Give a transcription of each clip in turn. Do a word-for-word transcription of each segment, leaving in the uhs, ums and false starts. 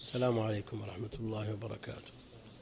السلام عليكم ورحمة الله وبركاته.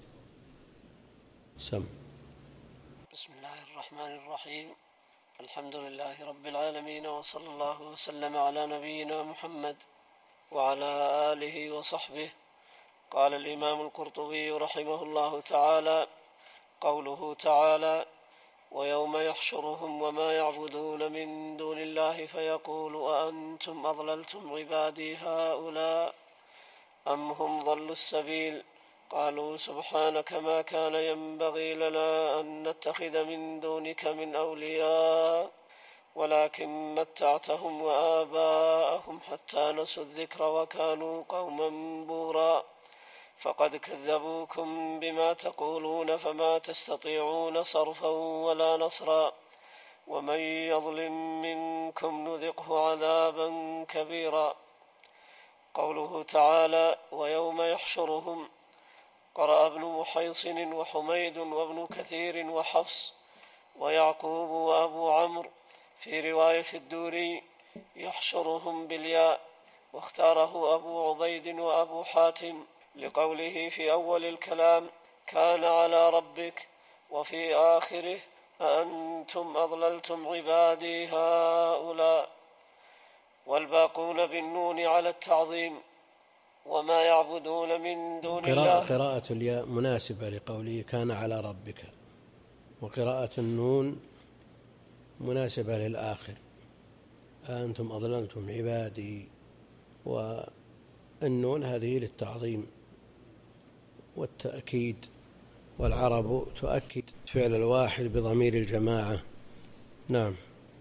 سم. بسم الله الرحمن الرحيم. الحمد لله رب العالمين، وصلى الله وسلم على نبينا محمد وعلى آله وصحبه. قال الإمام القرطبي رحمه الله تعالى: قوله تعالى: ويوم يحشرهم وما يعبدون من دون الله فيقول أأنتم أضللتم عبادي هؤلاء أم هم ضلوا السبيل؟ قالوا سبحانك ما كان ينبغي لنا أن نتخذ من دونك من أولياء ولكن متعتهم وآباءهم حتى نسوا الذكر وكانوا قوما بورا، فقد كذبوكم بما تقولون فما تستطيعون صرفا ولا نصرا، ومن يظلم منكم نذقه عذابا كبيرا. قوله تعالى: ويوم يحشرهم، قرأ ابن محيصن وحميد وابن كثير وحفص ويعقوب وأبو عمرو في رواية الدوري يحشرهم بالياء، واختاره أبو عبيد وأبو حاتم لقوله في أول الكلام كان على ربك، وفي آخره أأنتم أضللتم عبادي هؤلاء، والباقون بالنون على التعظيم. وما يعبدون من دون الله. قراءة الياء مناسبة لقوله كان على ربك، وقراءة النون مناسبة للآخر أأنتم أضللتم عبادي، والنون هذه للتعظيم والتأكيد، والعرب تؤكد فعل الواحد بضمير الجماعة. نعم.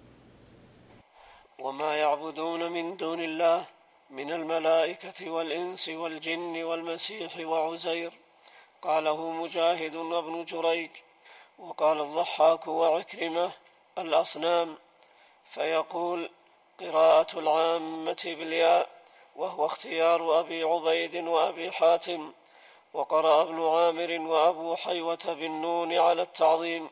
وما يعبدون من دون الله من الملائكة والإنس والجن والمسيح وعزير، قاله مجاهد وابن جريج، وقال الضحاك وعكرمة الأصنام، فيقول قراءة العامة بالياء، وهو اختيار أبي عبيد وأبي حاتم، وقرأ ابن عامر وأبو حيوة بالنون على التعظيم.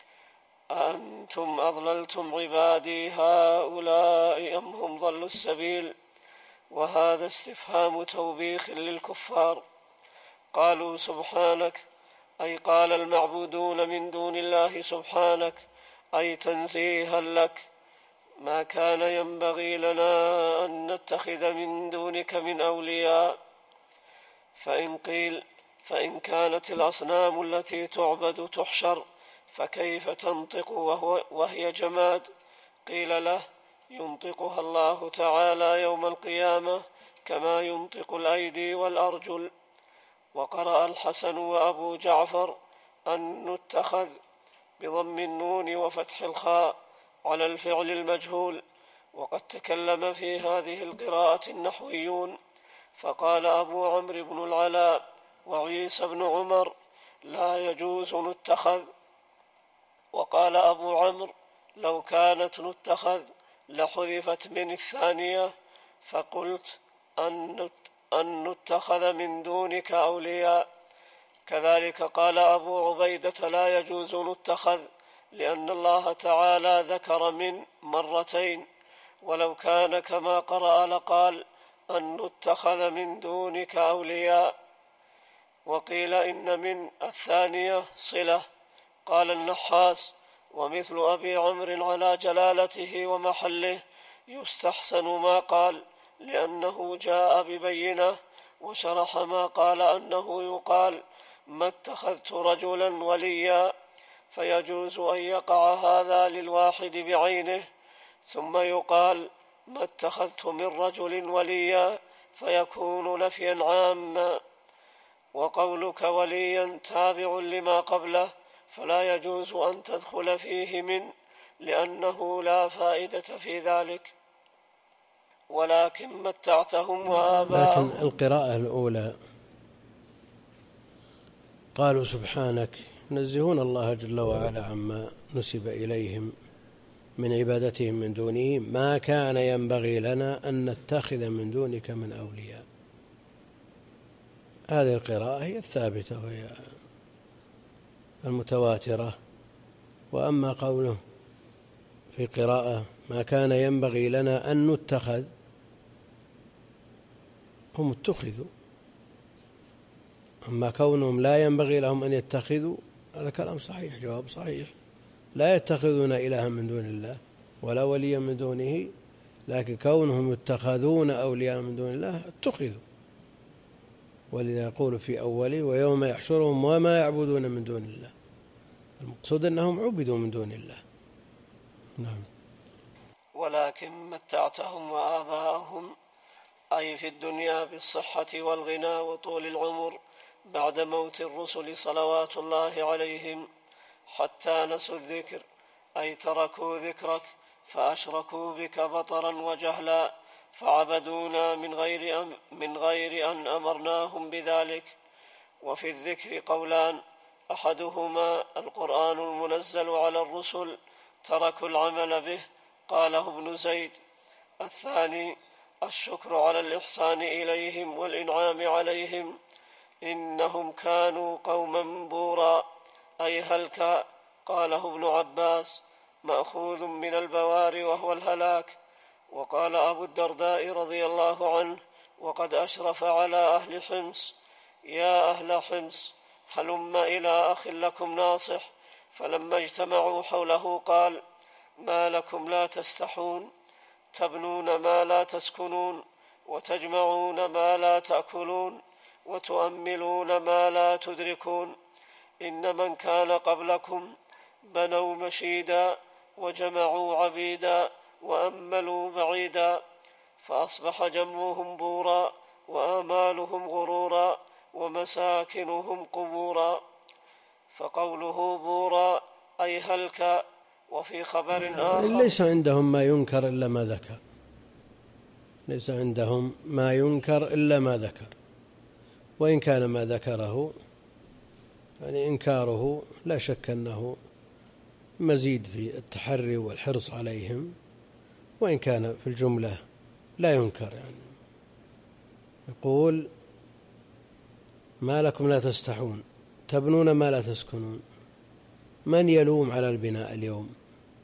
أأنتم أضللتم عبادي هؤلاء أم هم ضلوا السبيل؟ وهذا استفهام توبيخ للكفار. قالوا سبحانك، أي قال المعبودون من دون الله سبحانك، أي تنزيها لك، ما كان ينبغي لنا أن نتخذ من دونك من أولياء. فإن قيل فإن كانت الأصنام التي تعبد تحشر فكيف تنطق وهو وهي جماد؟ قيل له: ينطقها الله تعالى يوم القيامة كما ينطق الأيدي والأرجل. وقرأ الحسن وأبو جعفر أن نتخذ بضم النون وفتح الخاء على الفعل المجهول، وقد تكلم في هذه القراءة النحويون، فقال أبو عمرو بن العلاء وعيسى بن عمر: لا يجوز نتخذ. وقال أبو عمرو: لو كانت نتخذ لحذفت من الثانية، فقلت أن نتخذ من دونك أولياء. كذلك قال أبو عبيدة: لا يجوز نتخذ، لأن الله تعالى ذكر من مرتين، ولو كان كما قرأ لقال أن نتخذ من دونك أولياء. وقيل إن من الثانية صلة. قال النحاس: ومثل أبي عمرو على جلالته ومحله يستحسن ما قال، لأنه جاء ببينه، وشرح ما قال أنه يقال ما اتخذت رجلا وليا، فيجوز أن يقع هذا للواحد بعينه، ثم يقال ما اتخذت من رجل وليا، فيكون نفيا عاما. وقولك وليا تابع لما قبله، فلا يجوز أن تدخل فيه من، لأنه لا فائدة في ذلك، ولكن متعتهم وآباءهم. لكن القراءة الأولى قالوا سبحانك، ينزهون الله جل وعلا عما نسب إليهم من عبادتهم من دونه، ما كان ينبغي لنا أن نتخذ من دونك من أولياء. هذه القراءة هي الثابتة وهي المتواترة. وأما قوله في قراءة ما كان ينبغي لنا أن نتخذ، هم اتخذوا أما كونهم لا ينبغي لهم أن يتخذوا، هذا كلام صحيح، جواب صحيح. لا يتخذون إلها من دون الله ولا وليا من دونه، لكن كونهم يتخذون أولياء من دون الله اتخذوا. ولذا يقول في أوله ويوم يحشرهم وما يعبدون من دون الله، المقصود أنهم عبدوا من دون الله. نعم. ولكن متعتهم وآباءهم أي في الدنيا بالصحة والغنى وطول العمر بعد موت الرسل صلوات الله عليهم، حتى نسوا الذكر أي تركوا ذكرك فأشركوا بك بطرا وجهلا، فعبدونا من غير, أم من غير أن أمرناهم بذلك. وفي الذكر قولان، أحدهما القرآن المنزل على الرسل تركوا العمل به، قاله ابن زيد. الثاني الشكر على الإحسان إليهم والإنعام عليهم، إنهم كانوا قوما بورا أي هلكا، قاله ابن عباس مأخوذ من البوار وهو الهلاك. وقال أبو الدرداء رضي الله عنه وقد أشرف على أهل حمص: يا أهل حمص هلم إلى أخ لكم ناصح. فلما اجتمعوا حوله قال: ما لكم لا تستحون، تبنون ما لا تسكنون، وتجمعون ما لا تأكلون، وتؤملون ما لا تدركون. إن من كان قبلكم بنوا مشيدا وجمعوا عبيدا وأملوا بعيدا، فأصبح جمعهم بورا وآمالهم غرورا ومساكنهم قبورا. فقوله بورا أي هلكا. وفي خبر آخر ليس عندهم ما ينكر إلا ما ذكر، ليس عندهم ما ينكر إلا ما ذكر، وإن كان ما ذكره يعني إنكاره لا شك أنه مزيد في التحري والحرص عليهم، وإن كان في الجملة لا ينكر. يعني يقول: ما لكم لا تستحون، تبنون ما لا تسكنون. من يلوم على البناء اليوم؟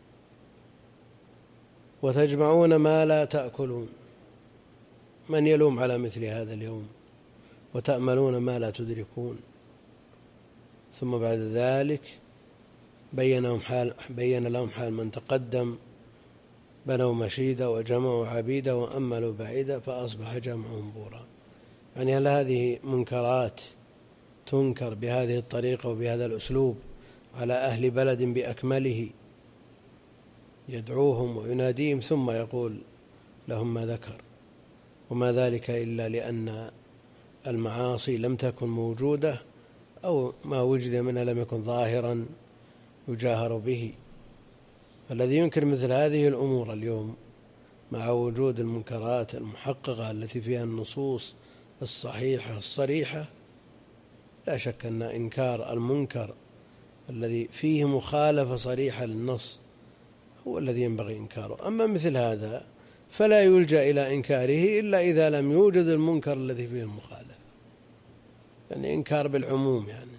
وتجمعون ما لا تأكلون، من يلوم على مثل هذا اليوم؟ وتأملون ما لا تدركون. ثم بعد ذلك بين لهم حال, بين لهم حال من تقدم: بنوا مشيدا وجمعوا عبيدا وأملوا بعيدا فأصبح جمعهم بورا. يعني هل هذه منكرات تنكر بهذه الطريقة وبهذا الأسلوب على أهل بلد بأكمله، يدعوهم ويناديهم ثم يقول لهم ما ذكر؟ وما ذلك إلا لأن المعاصي لم تكن موجودة، أو ما وجد منها لم يكن ظاهرا يجاهر به. الذي ينكر مثل هذه الأمور اليوم مع وجود المنكرات المحققة التي فيها النصوص الصحيحة الصريحة، لا شك أن إنكار المنكر الذي فيه مخالفة صريحة للنص هو الذي ينبغي إنكاره. أما مثل هذا فلا يلجأ إلى إنكاره إلا إذا لم يوجد المنكر الذي فيه المخالفة، يعني إنكار بالعموم يعني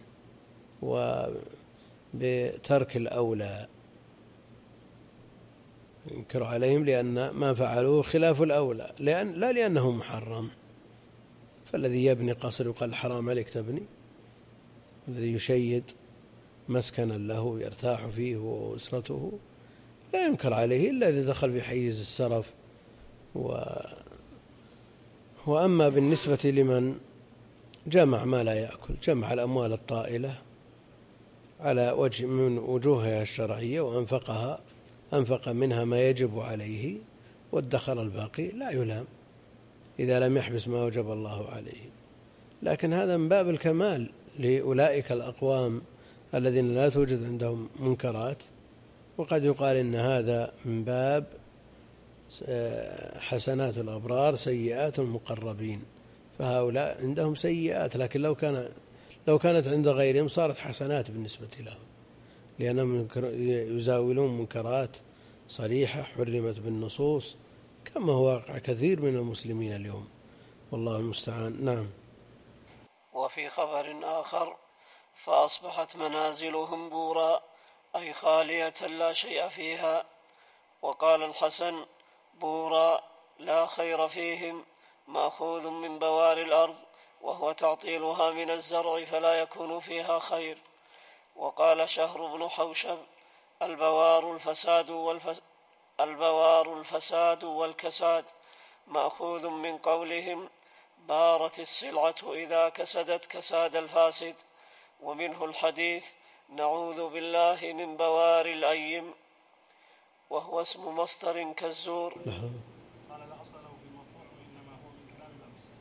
وبترك الأولى، ينكر عليهم لأن ما فعلوه خلاف الأولى، لأن لا لأنه محرم. فالذي يبني قصر يقال حرام عليك تبني، الذي يشيد مسكنا له يرتاح فيه وأسرته لا ينكر عليه إلا إذا دخل في حيز السرف. و... وأما بالنسبة لمن جمع ما لا يأكل، جمع الأموال الطائلة على وجه من وجوهها الشرعية وأنفقها، أنفق منها ما يجب عليه وادخر الباقي، لا يلام إذا لم يحبس ما وجب الله عليه. لكن هذا من باب الكمال لأولئك الأقوام الذين لا توجد عندهم منكرات، وقد يقال إن هذا من باب حسنات الأبرار سيئات المقربين، فهؤلاء عندهم سيئات، لكن لو كان لو كانت عند غيرهم صارت حسنات بالنسبة لهم، لأنهم يزاولون منكرات صريحة حرمت بالنصوص، كما هو واقع كثير من المسلمين اليوم، والله المستعان. نعم. وفي خبر آخر: فأصبحت منازلهم بورا أي خالية لا شيء فيها. وقال الحسن: بورا لا خير فيهم، مأخوذ من بوار الأرض وهو تعطيلها من الزرع فلا يكون فيها خير. وقال شهر بن حوشب: البوار الفساد, والفس البوار الفساد والكساد، مأخوذ من قولهم: بارت السلعة إذا كسدت كساد الفاسد. ومنه الحديث: نعوذ بالله من بوار الأيم، وهو اسم مصدر كالزور. قال لا أصل له في المرفوع وإنما هو من كلام الأمس.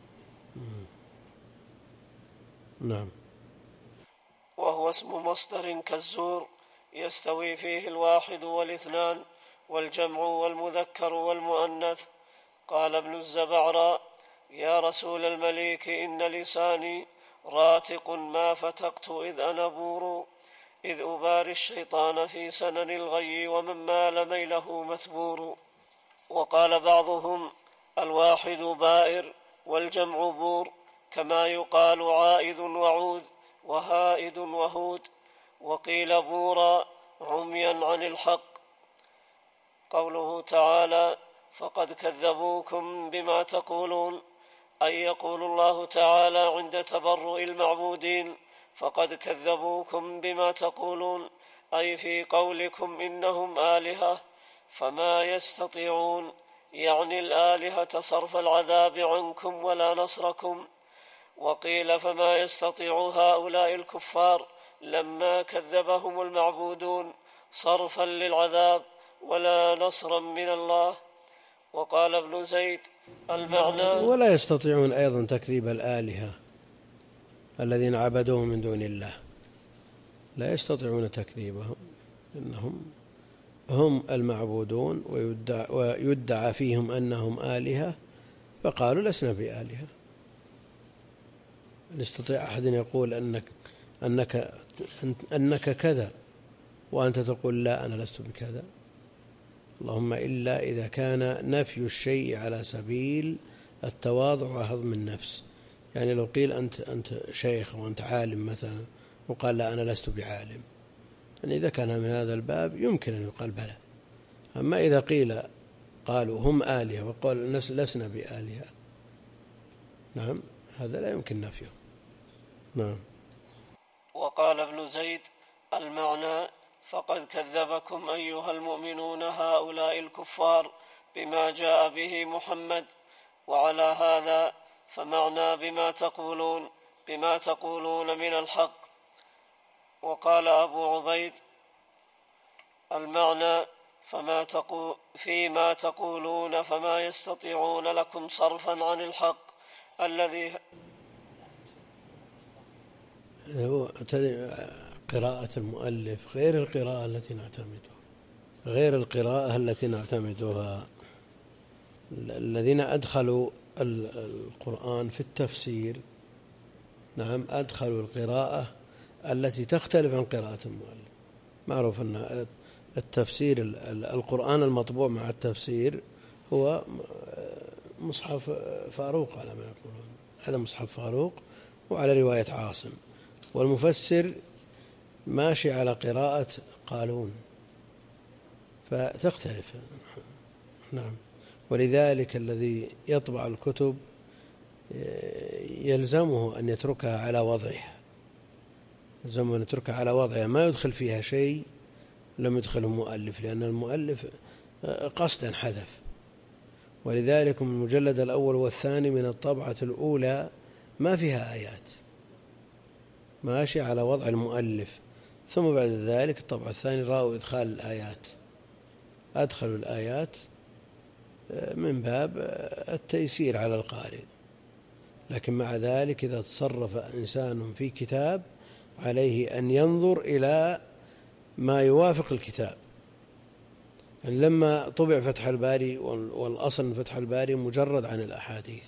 نعم. وهو اسم مصدر كالزور يستوي فيه الواحد والاثنان والجمع والمذكر والمؤنث. قال ابن الزبعرى: يا رسول المليك إن لساني راتق ما فتقت إذ أنا بور، إذ أباري الشيطان في سنن الغي ومن مال ميله مثبور. وقال بعضهم: الواحد بائر والجمع بور، كما يقال عائذ وعوذ وهائد وهود. وقيل بورا عميا عن الحق. قوله تعالى: فقد كذبوكم بما تقولون، أي يقول الله تعالى عند تبرؤ المعبودين: فقد كذبوكم بما تقولون، أي في قولكم إنهم آلهة فما يستطيعون، يعني الآلهة صرف العذاب عنكم ولا نصركم. وقيل فما يستطيع هؤلاء الكفار لما كذبهم المعبودون صرفا للعذاب ولا نصرا من الله. وقال ابن زيد: المعنى ولا يستطيعون أيضا تكذيب الآلهة الذين عبدوهم من دون الله، لا يستطيعون تكذيبهم، إنهم هم المعبودون ويدعى, ويدعى فيهم أنهم آلهة، فقالوا لسنا بآلهة. يستطيع أحد يقول أنك, أنك, أنك كذا وأنت تقول لا أنا لست بكذا؟ اللهم إلا إذا كان نفي الشيء على سبيل التواضع وهضم النفس. يعني لو قيل أنت, أنت شيخ وأنت عالم مثلا وقال لا أنا لست بعالم، يعني إذا كان من هذا الباب يمكن أن يقال بلى. أما إذا قيل قالوا هم آلهة وقال لسنا بآلهة، نعم، هذا لا يمكن نفيه. نعم. وقال ابن زيد: المعنى فقد كذبكم أيها المؤمنون هؤلاء الكفار بما جاء به محمد. وعلى هذا فمعنى بما تقولون بما تقولون من الحق. وقال أبو عبيد: المعنى فما تقول فيما تقولون فما يستطيعون لكم صرفا عن الحق الذي هو قراءة المؤلف غير القراءة التي نعتمدها غير القراءة التي نعتمدها. الذين أدخلوا القرآن في التفسير، نعم، أدخلوا القراءة التي تختلف عن قراءة المؤلف. معروف أن التفسير القرآن المطبوع مع التفسير هو مصحف فاروق على ما يقولون، هذا مصحف فاروق وعلى رواية عاصم، والمفسر ماشي على قراءة قالون، فتختلف. نعم. ولذلك الذي يطبع الكتب يلزمه أن يتركها على وضعها، يلزمه أن يتركها على وضعها، ما يدخل فيها شيء لم يدخله المؤلف، لأن المؤلف قصدا حذف. ولذلك المجلد الأول والثاني من الطبعة الأولى ما فيها آيات، ماشي على وضع المؤلف. ثم بعد ذلك الطبعة الثانية رأوا إدخال الآيات، أدخلوا الآيات من باب التيسير على القارئ. لكن مع ذلك إذا تصرف إنسان في كتاب عليه أن ينظر إلى ما يوافق الكتاب. يعني لما طبع فتح الباري، والأصل فتح الباري مجرد عن الأحاديث،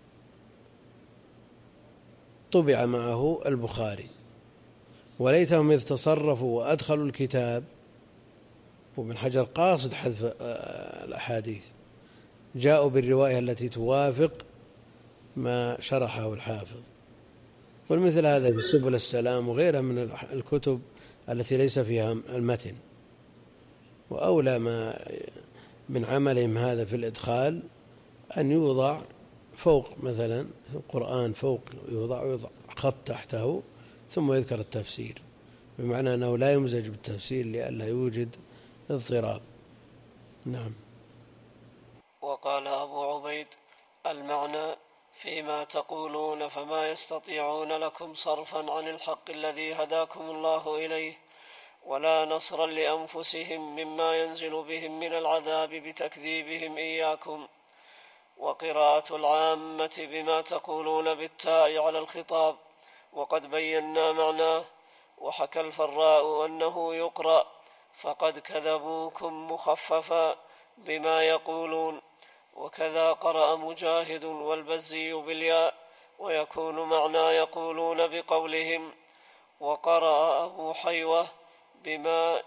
طبع معه البخاري، وليتهم إذ تصرفوا وأدخلوا الكتاب، وابن حجر قاصد حذف الأحاديث، جاءوا بالرواية التي توافق ما شرحه الحافظ. والمثل هذا في سبل السلام وغيرها من الكتب التي ليس فيها المتن. وأولى ما من عملهم هذا في الإدخال أن يوضع فوق مثلا القرآن فوق يوضع, يوضع خط تحته ثم يذكر التفسير، بمعنى أنه لا يمزج بالتفسير لئلا يوجد اضطراب. نعم. وقال أبو عبيد: المعنى فيما تقولون فما يستطيعون لكم صرفا عن الحق الذي هداكم الله إليه، ولا نصرا لأنفسهم مما ينزل بهم من العذاب بتكذيبهم إياكم. وقراءة العامة بما تقولون بالتاء على الخطاب، وقد بينا معناه. وحكى الفراء أنه يقرأ فقد كذبوكم مخففا بما يقولون، وكذا قرأ مجاهد والبزي بالياء، ويكون معنى يقولون بقولهم. وقرأ أبو حيوة بما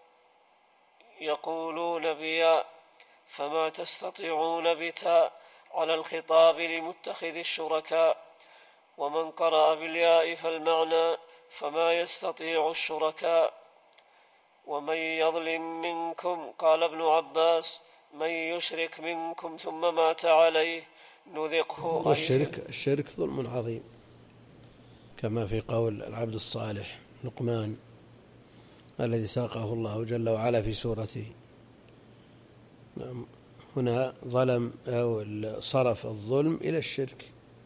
يقولون بياء، فما تستطيعون بتاء على الخطاب لمتخذ الشركاء. ومن قرأ بالياء فالمعنى فما يستطيع الشركاء. ومن يظلم منكم، قال ابن عباس: من يشرك منكم ثم مات عليه نذقه. والشرك الشرك ظلم عظيم، كما في قول العبد الصالح لقمان الذي ساقه الله جل وعلا في سورته. هنا ظلم أو صرف الظلم إلى الشرك،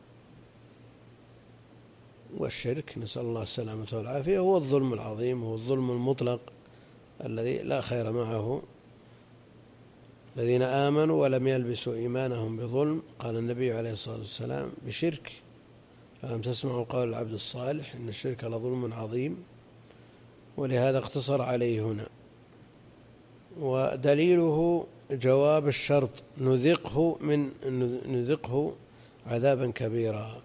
والشرك نسأل الله السلامة والعافية هو الظلم العظيم، هو الظلم المطلق الذي لا خير معه. الذين آمنوا ولم يلبسوا إيمانهم بظلم، قال النبي عليه الصلاة والسلام، بشرك. فلم تسمعوا قول العبد الصالح إن الشرك لظلم عظيم، ولهذا اقتصر عليه هنا. ودليله جواب الشرط: نذقه من نذقه عذابا كبيرا.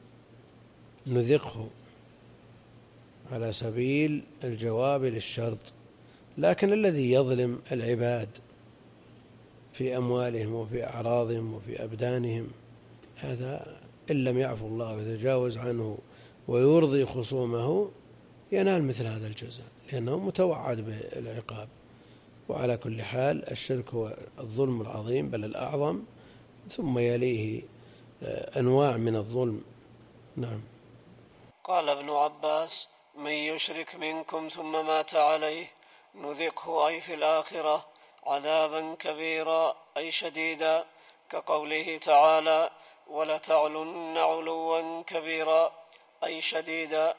نذقه على سبيل الجواب للشرط. لكن الذي يظلم العباد في أموالهم وفي أعراضهم وفي أبدانهم، هذا إن لم يعفو الله ويتجاوز عنه ويرضي خصومه ينال مثل هذا الجزاء، لأنه متوعد بالعقاب. وعلى كل حال الشرك هو الظلم العظيم بل الأعظم، ثم يليه أنواع من الظلم. نعم. قال ابن عباس: من يشرك منكم ثم مات عليه نذقه، أي في الآخرة، عذابا كبيرا أي شديدا، كقوله تعالى: ولتعلن علوا كبيرا أي شديدا.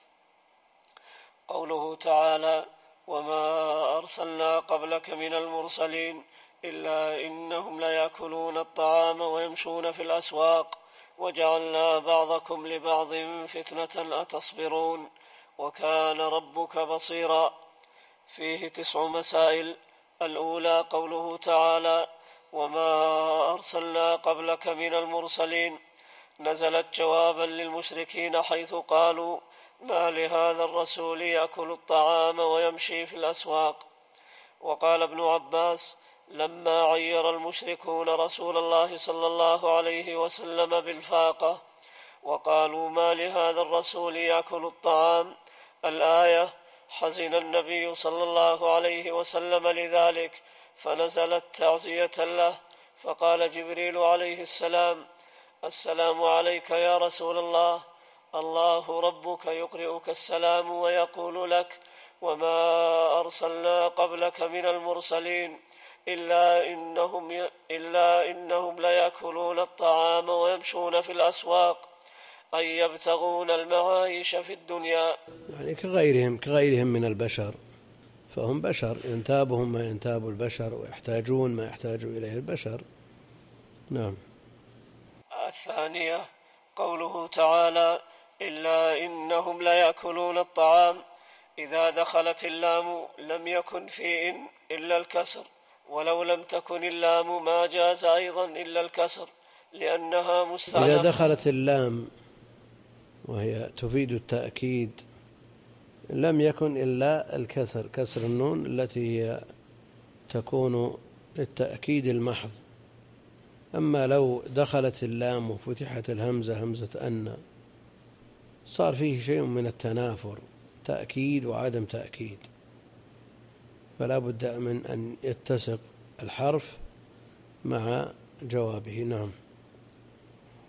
قوله تعالى: وما أرسلنا قبلك من المرسلين إلا إنهم ليأكلون الطعام ويمشون في الأسواق وجعلنا بعضكم لبعض فتنة أتصبرون وكان ربك بصيرا. فيه تسع مسائل. الأولى قوله تعالى: وما أرسلنا قبلك من المرسلين، نزلت جوابا للمشركين حيث قالوا: ما لهذا الرسول يأكل الطعام ويمشي في الأسواق. وقال ابن عباس: لما عير المشركون رسول الله صلى الله عليه وسلم بالفاقة وقالوا: ما لهذا الرسول يأكل الطعام، الآية، حزن النبي صلى الله عليه وسلم لذلك، فنزلت تعزية له، فقال جبريل عليه السلام: السلام عليك يا رسول الله، الله ربك يقرئك السلام ويقول لك: وما أرسلنا قبلك من المرسلين إلا إنهم, إلا إنهم ليأكلون الطعام ويمشون في الأسواق، أي يبتغون المعايش في الدنيا. يعني كغيرهم كغيرهم من البشر، فهم بشر، ينتابهم ما ينتاب البشر ويحتاجون ما يحتاج إليه البشر. نعم. الثانية قوله تعالى: إلا إنهم ليأكلون الطعام، إذا دخلت اللام لم يكن في إن إلا الكسر، ولو لم تكن اللام ما جاز أيضا إلا الكسر لأنها مستأنفة. إذا دخلت اللام وهي تفيد التأكيد لم يكن إلا الكسر، كسر النون التي هي تكون للتأكيد المحض. أما لو دخلت اللام وفتحت الهمزة همزة أن صار فيه شيء من التنافر، تأكيد وعدم تأكيد، فلا بد من أن يتسق الحرف مع جوابه. نعم.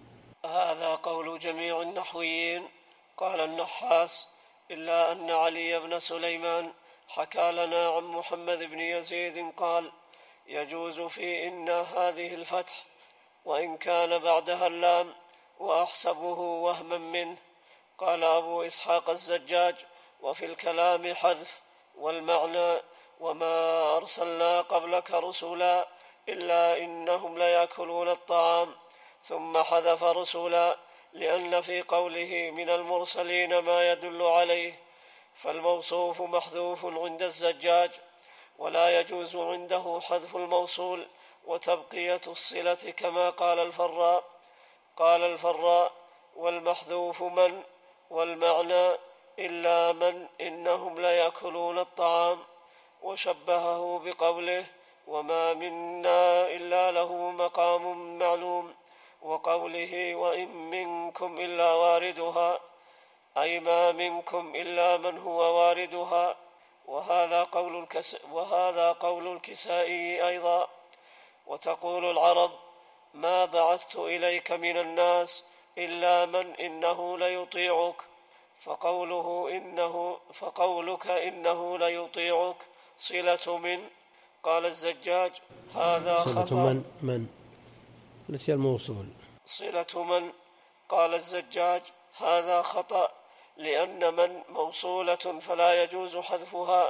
قول جميع النحويين. قال النحاس: إلا أن علي بن سليمان حكى لنا عن محمد بن يزيد قال: يجوز في إن هذه الفتح، وإن كان بعدها اللام، وأحسبه وهما منه. قال أبو إسحاق الزجاج: وفي الكلام حذف، والمعنى: وما أرسلنا قبلك رسلا إلا إنهم ليأكلون الطعام، ثم حذف رسلا لأن في قوله من المرسلين ما يدل عليه، فالموصوف محذوف عند الزجاج، ولا يجوز عنده حذف الموصول وتبقية الصلة كما قال الفراء. قال الفراء: والمحذوف من، والمعنى: إلا من إنهم ليأكلون الطعام، وشبهه بقوله: وما منا إلا له مقام معلوم، وقوله: وإن منكم إلا واردها، أي ما منكم إلا من هو واردها. وهذا قول, الكس وهذا قول الكسائي أيضا. وتقول العرب: ما بعثت إليك من الناس إلا من إنه ليطيعك، فقوله إنه فقولك إنه ليطيعك صلة من. قال الزجاج: هذا خطأ. صلة من من التي الموصول صلة من. قال الزجاج: هذا خطأ، لأن من موصولة فلا يجوز حذفها.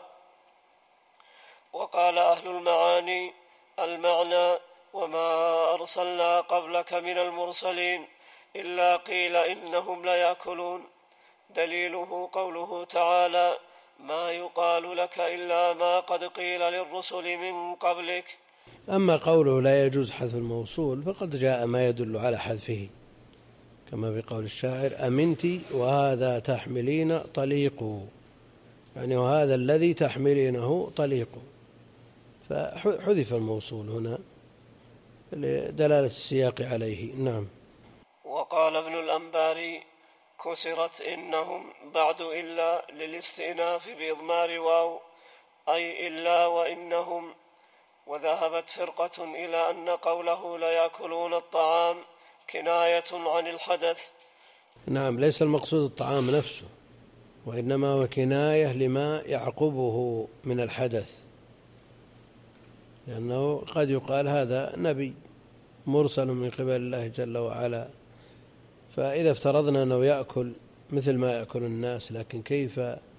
وقال أهل المعاني: المعنى: وما أرسلنا قبلك من المرسلين إلا قيل إنهم ليأكلون. دليله قوله تعالى: ما يقال لك إلا ما قد قيل للرسل من قبلك. أما قوله لا يجوز حذف الموصول فقد جاء ما يدل على حذفه، كما بقول الشاعر: أمنتي وهذا تحملين طليق، يعني وهذا الذي تحملينه طليق، فحذف الموصول هنا لدلالة السياق عليه. نعم. وقال ابن الأنباري: كسرت إنهم بعد إلا للاستئناف بإضمار واو، أي إلا وإنهم. وذهبت فرقة إلى أن قوله ليأكلون الطعام كناية عن الحدث. نعم، ليس المقصود الطعام نفسه، وإنما هو كناية لما يعقبه من الحدث، لأنه قد يقال هذا نبي مرسل من قبل الله جل وعلا، فإذا افترضنا أنه يأكل مثل ما يأكل الناس، لكن كيف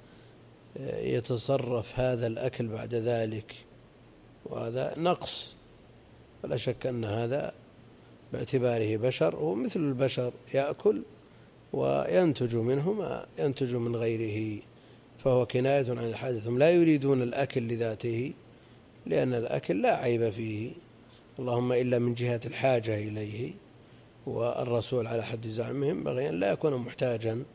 يتصرف هذا الأكل بعد ذلك؟ وهذا نقص، ولا شك أن هذا باعتباره بشر هو مثل البشر، يأكل وينتج منه ما ينتج من غيره، فهو كناية عن الحادث. هم لا يريدون الأكل لذاته، لأن الأكل لا عيب فيه، اللهم إلا من جهة الحاجة إليه، والرسول على حد زعمهم بغي أن لا يكون محتاجا،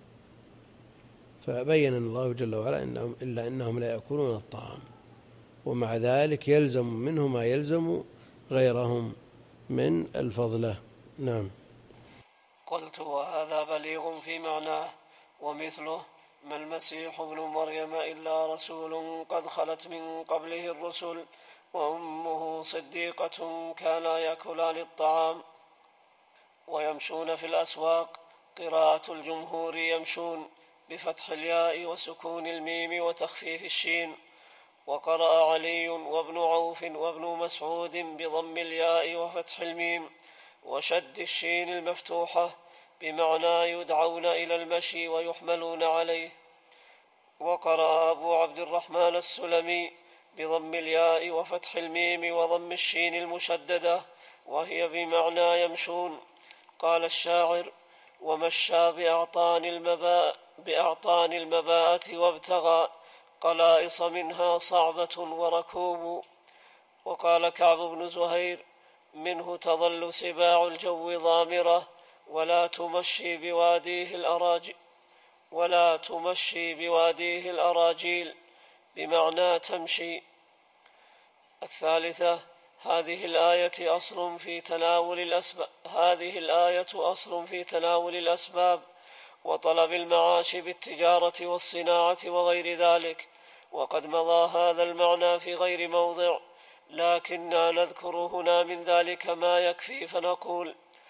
فبين الله جل وعلا إنهم إلا إنهم لا يأكلون الطعام، ومع ذلك يلزم منه ما يلزم غيرهم من الفضلة. نعم. قلت: وهذا بليغ في معناه. ومثله: ما المسيح ابن مريم إلا رسول قد خلت من قبله الرسل وأمه صديقة كانا يأكلان الطعام. ويمشون في الأسواق، قراءة الجمهور يمشون بفتح الياء وسكون الميم وتخفيف الشين. وقرأ علي وابن عوف وابن مسعود بضم الياء وفتح الميم وشد الشين المفتوحة، بمعنى يدعون إلى المشي ويحملون عليه. وقرأ أبو عبد الرحمن السلمي بضم الياء وفتح الميم وضم الشين المشددة، وهي بمعنى يمشون. قال الشاعر: ومشى بأعطان المباء بأعطان المباءة وابتغى قلائص منها صعبة وركوب. وقال كعب بن زهير: منه تظل سباع الجو ضامرة ولا تمشي بواديه الأراجيل ولا تمشي بواديه الأراجيل، بمعنى تمشي. الثالثة: هذه الآية أصل في تناول الأسباب هذه الآية أصل في تناول الأسباب وطلب المعاش بالتجارة والصناعة وغير ذلك، وقد مضى هذا المعنى في غير موضع، لكننا نذكر هنا من ذلك ما يكفي فنقول: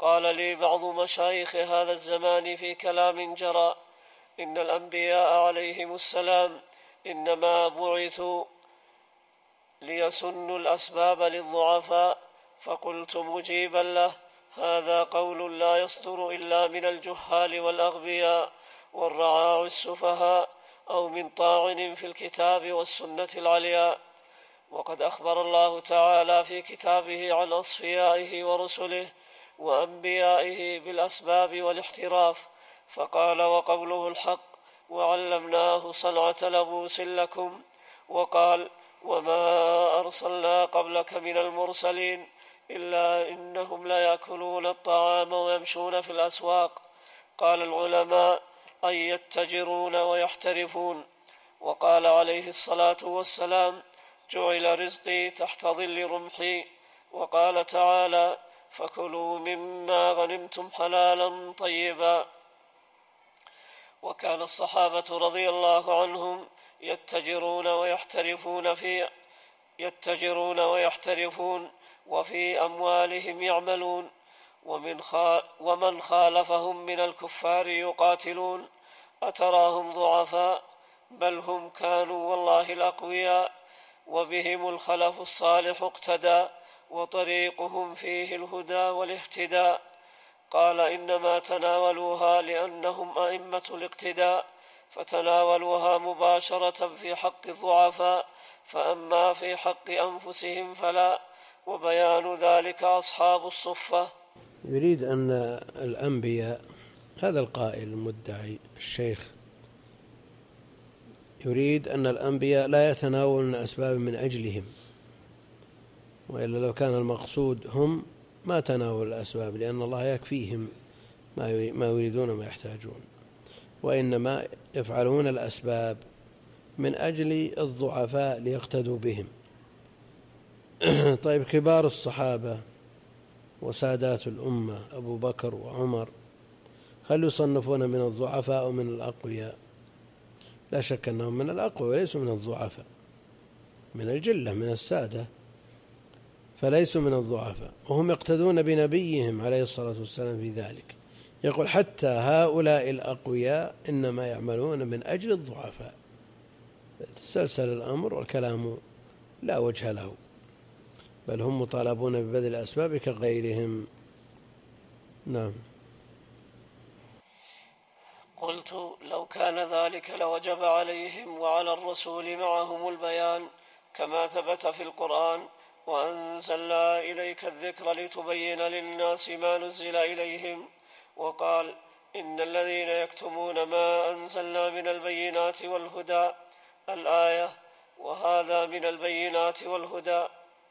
قال لي بعض مشايخ هذا الزمان في كلام جرى: إن الأنبياء عليهم السلام إنما بعثوا ليسنوا الأسباب للضعفاء. فقلت مجيبا له: هذا قول لا يصدر إلا من الجهال والأغبياء والرعاع السفهاء، أو من طاعن في الكتاب والسنة العلياء. وقد أخبر الله تعالى في كتابه عن أصفيائه ورسله وأنبيائه بالأسباب والاحتراف، فقال: وقوله الحق وعلمناه صنعة لبوس لكم. وقال: وما أرسلنا قبلك من المرسلين إلا إنهم ليأكلون الطعام ويمشون في الأسواق. قال العلماء: أي يتجرون ويحترفون. وقال عليه الصلاة والسلام: جعل رزقي تحت ظل رمحي. وقال تعالى: فكلوا مما غنمتم حلالا طيبا. وكان الصحابة رضي الله عنهم يتجرون ويحترفون في يتجرون ويحترفون وفي أموالهم يعملون، ومن, ومن خالفهم من الكفار يقاتلون. أتراهم ضعفاء؟ بل هم كانوا والله الأقوياء، وبهم الخلف الصالح اقتدى، وطريقهم فيه الهدى والاهتداء. قال: إنما تناولوها لأنهم أئمة الاقتداء، فتناولوها مباشرة في حق الضعفاء، فأما في حق أنفسهم فلا. وبيان ذلك أصحاب الصفة. يريد أن الأنبياء، هذا القائل المدعي الشيخ، يريد أن الأنبياء لا يتناولون أسباب من أجلهم، وإلا لو كان المقصود هم ما تناول الأسباب، لأن الله يكفيهم ما يريدون ما يحتاجون، وإنما يفعلون الأسباب من أجل الضعفاء ليقتدوا بهم. طيب، كبار الصحابة وسادات الأمة أبو بكر وعمر هل يصنفون من الضعفاء أو من الأقوياء؟ لا شك أنهم من الأقوى وليسوا من الضعفاء، من الجلة من السادة، فليسوا من الضعفاء، وهم يقتدون بنبيهم عليه الصلاة والسلام في ذلك. يقول: حتى هؤلاء الأقوياء إنما يعملون من أجل الضعفاء. تسلسل الأمر والكلام لا وجه له، بل هم مطالبون ببذل الأسباب كغيرهم. نعم. قلت: لو كان ذلك لوجب عليهم وعلى الرسول معهم البيان كما ثبت في القرآن: وأنزلنا إليك الذكر لتبين للناس ما نزل إليهم. وقال: إن الذين يكتمون ما أنزلنا من البينات والهدى. الآية: وهذا من البينات والهدى.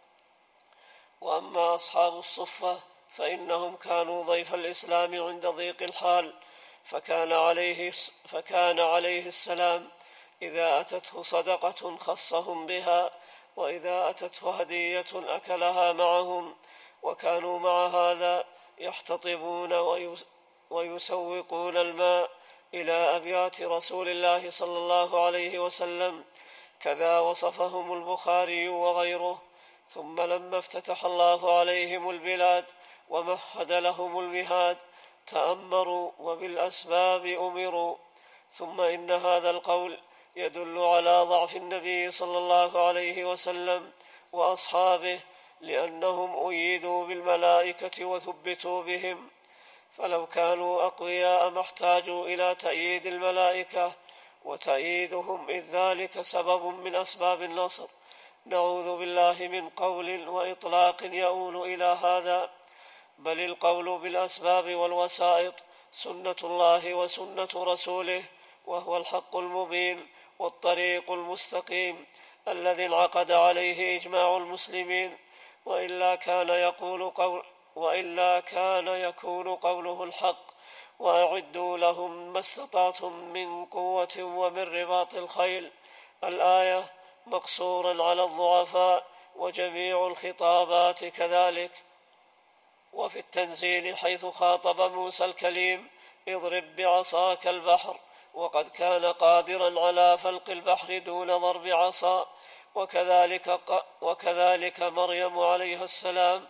وأما أصحاب الصفة فإنهم كانوا ضيف الإسلام عند ضيق الحال، فكان عليه, فكان عليه السلام إذا أتته صدقة خصهم بها، وإذا أتته هدية أكلها معهم. وكانوا مع هذا يحتطبون ويسوقون الماء إلى أبيات رسول الله صلى الله عليه وسلم، كذا وصفهم البخاري وغيره. ثم لما افتتح الله عليهم البلاد ومهد لهم المهاد تأمروا وبالأسباب أمروا. ثم إن هذا القول يدل على ضعف النبي صلى الله عليه وسلم وأصحابه، لأنهم أيدوا بالملائكة وثبتوا بهم، فلو كانوا أقوياء ما احتاجوا إلى تأييد الملائكة، وتأييدهم إذ ذلك سبب من أسباب النصر. نعوذ بالله من قول وإطلاق يؤول إلى هذا، بل القول بالأسباب والوسائط سنة الله وسنة رسوله، وهو الحق المبين والطريق المستقيم الذي انعقد عليه إجماع المسلمين. وإلا كان يقول قول وإلا كان يكون قوله الحق: وأعدوا لهم ما استطعتم من قوة ومن رباط الخيل. الآية مقصورا على الضعفاء، وجميع الخطابات كذلك. وفي التنزيل حيث خاطب موسى الكليم: اضرب بعصاك البحر، وقد كان قادرا على فلق البحر دون ضرب عصا. وكذلك, وكذلك مريم عليها السلام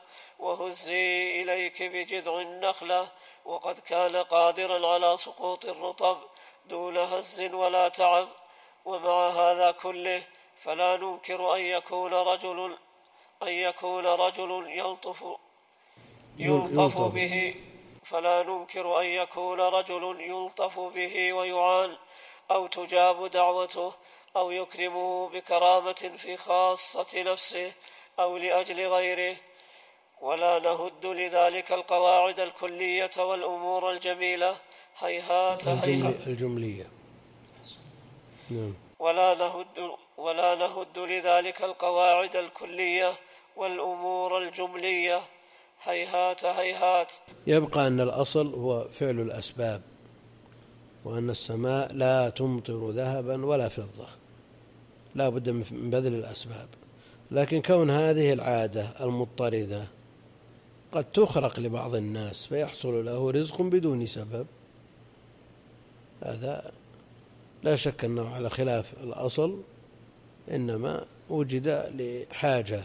وهزي إليك بجذع النخلة، وقد كان قادرا على سقوط الرطب دون هز ولا تعب. ومع هذا كله فلا ننكر أن يكون رجل أن يكون رجل يلطف يلطف به فلا ننكر أن يكون رجل يلطف به ويعان، أو تجاب دعوته، أو يكرمه بكرامة في خاصة نفسه أو لأجل غيره، ولا نهد لذلك القواعد الكلية والأمور الجميلة. هيهات هيهات الجملية نعم. ولا نهد ولا نهد لذلك القواعد الكلية والأمور الجملية. هيهات هيهات. يبقى أن الأصل هو فعل الأسباب، وأن السماء لا تمطر ذهبا ولا فضة، لا بد من بذل الأسباب. لكن كون هذه العادة المضطردة قد تخرق لبعض الناس فيحصل له رزق بدون سبب، هذا لا شك أنه على خلاف الأصل، إنما وجد لحاجة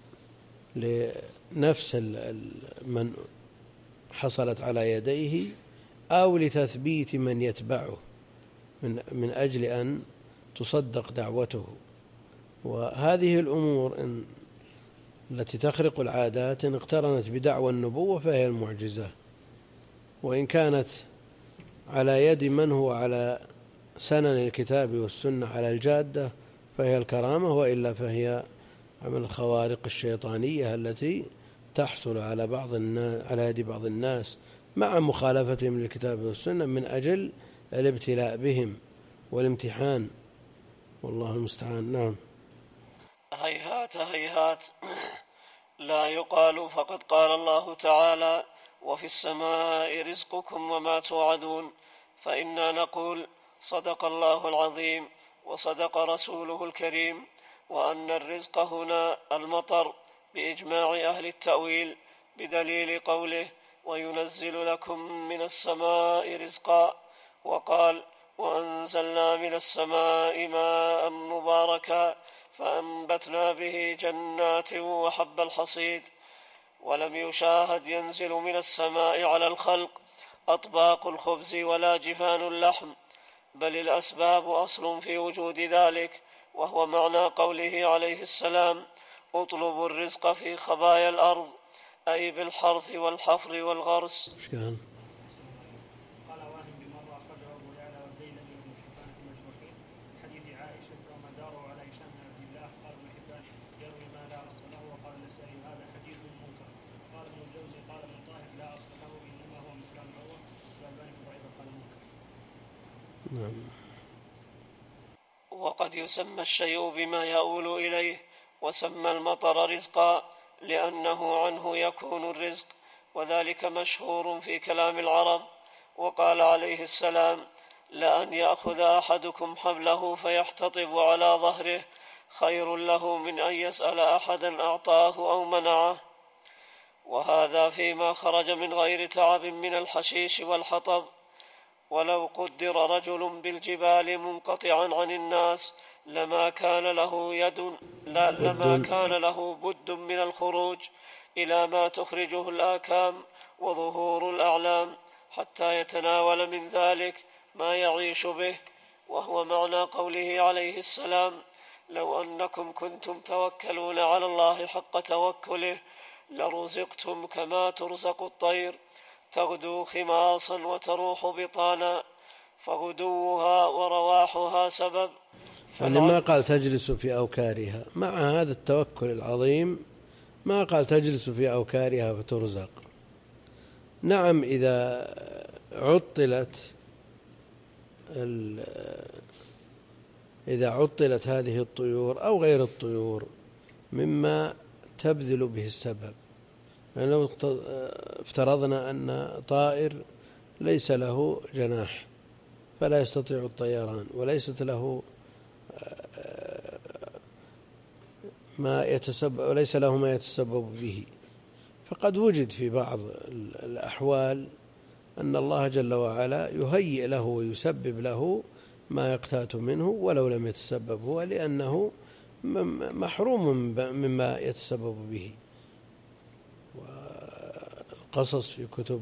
لنفس من حصلت على يديه أو لتثبيت من يتبعه من, من أجل أن تصدق دعوته. وهذه الأمور إن التي تخرق العادات إن اقترنت بدعوى النبوة فهي المعجزة، وإن كانت على يد من هو على سنن الكتاب والسنة على الجادة فهي الكرامة، وإلا فهي من الخوارق الشيطانية التي تحصل على بعض الناس على يد بعض الناس مع مخالفتهم للكتاب والسنة من أجل الابتلاء بهم والامتحان، والله المستعان. نعم. هيهات هيهات. لا يقال فقد قال الله تعالى: وفي السماء رزقكم وما توعدون، فإنا نقول صدق الله العظيم وصدق رسوله الكريم، وأن الرزق هنا المطر بإجماع أهل التأويل، بدليل قوله: وينزل لكم من السماء رزقا، وقال: وأنزلنا من السماء ماء مباركا فأنبتنا به جنات وحب الحصيد. ولم يشاهد ينزل من السماء على الخلق أطباق الخبز ولا جفان اللحم، بل الأسباب أصل في وجود ذلك، وهو معنى قوله عليه السلام: اطلبوا الرزق في خبايا الأرض، أي بالحرث والحفر والغرس. وقد يسمى الشيء بما يؤول إليه، وسمى المطر رزقا لأنه عنه يكون الرزق، وذلك مشهور في كلام العرب. وقال عليه السلام: لأن يأخذ أحدكم حبله فيحتطب على ظهره خير له من أن يسأل أحدا أعطاه أو منعه. وهذا فيما خرج من غير تعب من الحشيش والحطب. ولو قدر رجل بالجبال منقطعا عن الناس لما كان له يد لا لما كان له بد من الخروج إلى ما تخرجه الآكام وظهور الأعلام حتى يتناول من ذلك ما يعيش به، وهو معنى قوله عليه السلام: لو أنكم كنتم توكلون على الله حق توكله لرزقتم كما ترزق الطير تغدو خماصا وتروح بطانا، فغدوها ورواحها سبب. يعني ما قال تجلس في أوكارها، مع هذا التوكل العظيم ما قال تجلس في أوكارها فترزق. نعم، إذا عطلت إذا عطلت هذه الطيور أو غير الطيور مما تبذل به السبب، يعني لو افترضنا أن طائر ليس له جناح فلا يستطيع الطيران وليست له ما يتسبب وليس له ما يتسبب به، فقد وجد في بعض الأحوال أن الله جل وعلا يهيئ له ويسبب له ما يقتات منه ولو لم يتسبب هو، لأنه محروم مما يتسبب به. القصص في كتب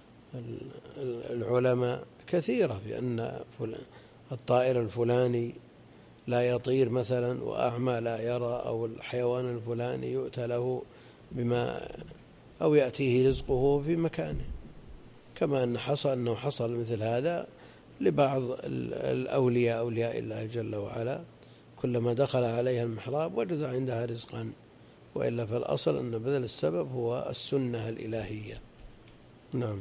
العلماء كثيرة في أن الطائر الفلاني لا يطير مثلا وأعمى لا يرى، أو الحيوان الفلاني يؤتى له بما أو يأتيه رزقه في مكانه، كما أن حصل أنه حصل مثل هذا لبعض الأولياء أولياء الله جل وعلا، كلما دخل عليها المحراب وجد عندها رزقا، وإلا فالأصل أن بذل السبب هو السنة الإلهية. نعم.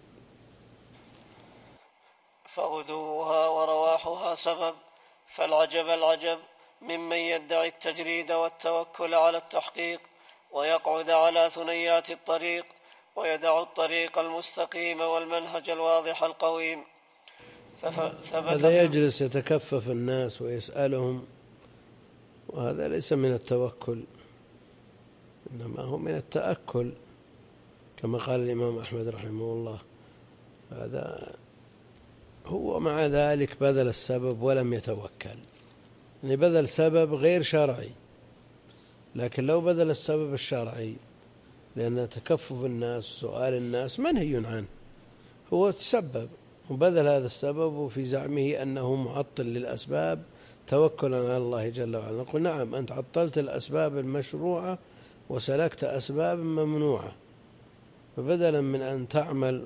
فغدوها ورواحها سبب، فالعجب العجب ممن يدعي التجريد والتوكل على التحقيق ويقعد على ثنيات الطريق ويدع الطريق المستقيم والمنهج الواضح القويم. هذا يجلس يتكفف الناس ويسألهم، وهذا ليس من التوكل، إنما هو من التأكل، كما قال الإمام أحمد رحمه الله. هذا هو مع ذلك بذل السبب ولم يتوكل، يعني بذل سبب غير شرعي، لكن لو بذل السبب الشرعي، لأن تكفف الناس سؤال الناس منهي عنه، هو تسبب وبذل هذا السبب وفي زعمه أنه معطل للأسباب توكلا على الله جل وعلا. نقول نعم، أنت عطلت الأسباب المشروعة وسلكت أسباب ممنوعة، فبدلا من أن تعمل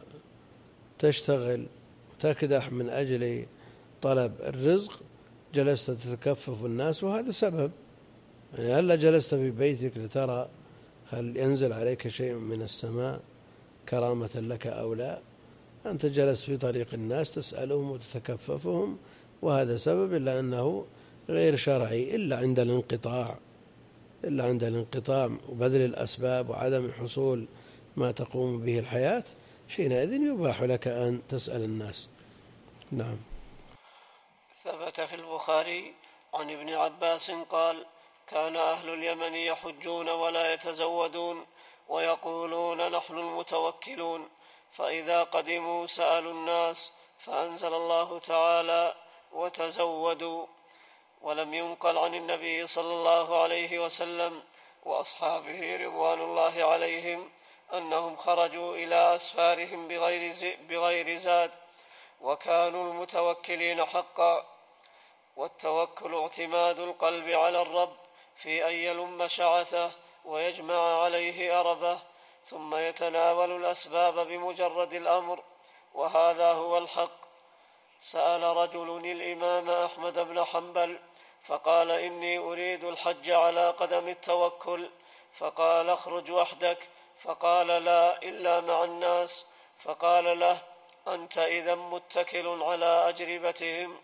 تشتغل وتكدح من أجل طلب الرزق جلست تتكفف الناس، وهذا سبب. يعني هل جلست في بيتك لترى هل ينزل عليك شيء من السماء كرامة لك أو لا؟ أنت جلست في طريق الناس تسألهم وتتكففهم، وهذا سبب، إلا أنه غير شرعي إلا عند الانقطاع إلا عند الانقطاع وبذل الأسباب وعدم حصول ما تقوم به الحياة، حينئذ يباح لك أن تسأل الناس. نعم. ثبت في البخاري عن ابن عباس قال: كان أهل اليمن يحجون ولا يتزودون ويقولون نحن المتوكلون، فإذا قدموا سألوا الناس، فأنزل الله تعالى: وتزودوا. ولم ينقل عن النبي صلى الله عليه وسلم وأصحابه رضوان الله عليهم أنهم خرجوا إلى أسفارهم بغير زاد، وكانوا المتوكلين حقا. والتوكل اعتماد القلب على الرب في أن يلم شعثه ويجمع عليه أربه، ثم يتناول الأسباب بمجرد الأمر، وهذا هو الحق. سأل رجل الإمام أحمد بن حنبل فقال: إني أريد الحج على قدم التوكل، فقال: اخرج وحدك، فقال: لا، إلا مع الناس، فقال له: أنت إذا متكل على أجربتهم.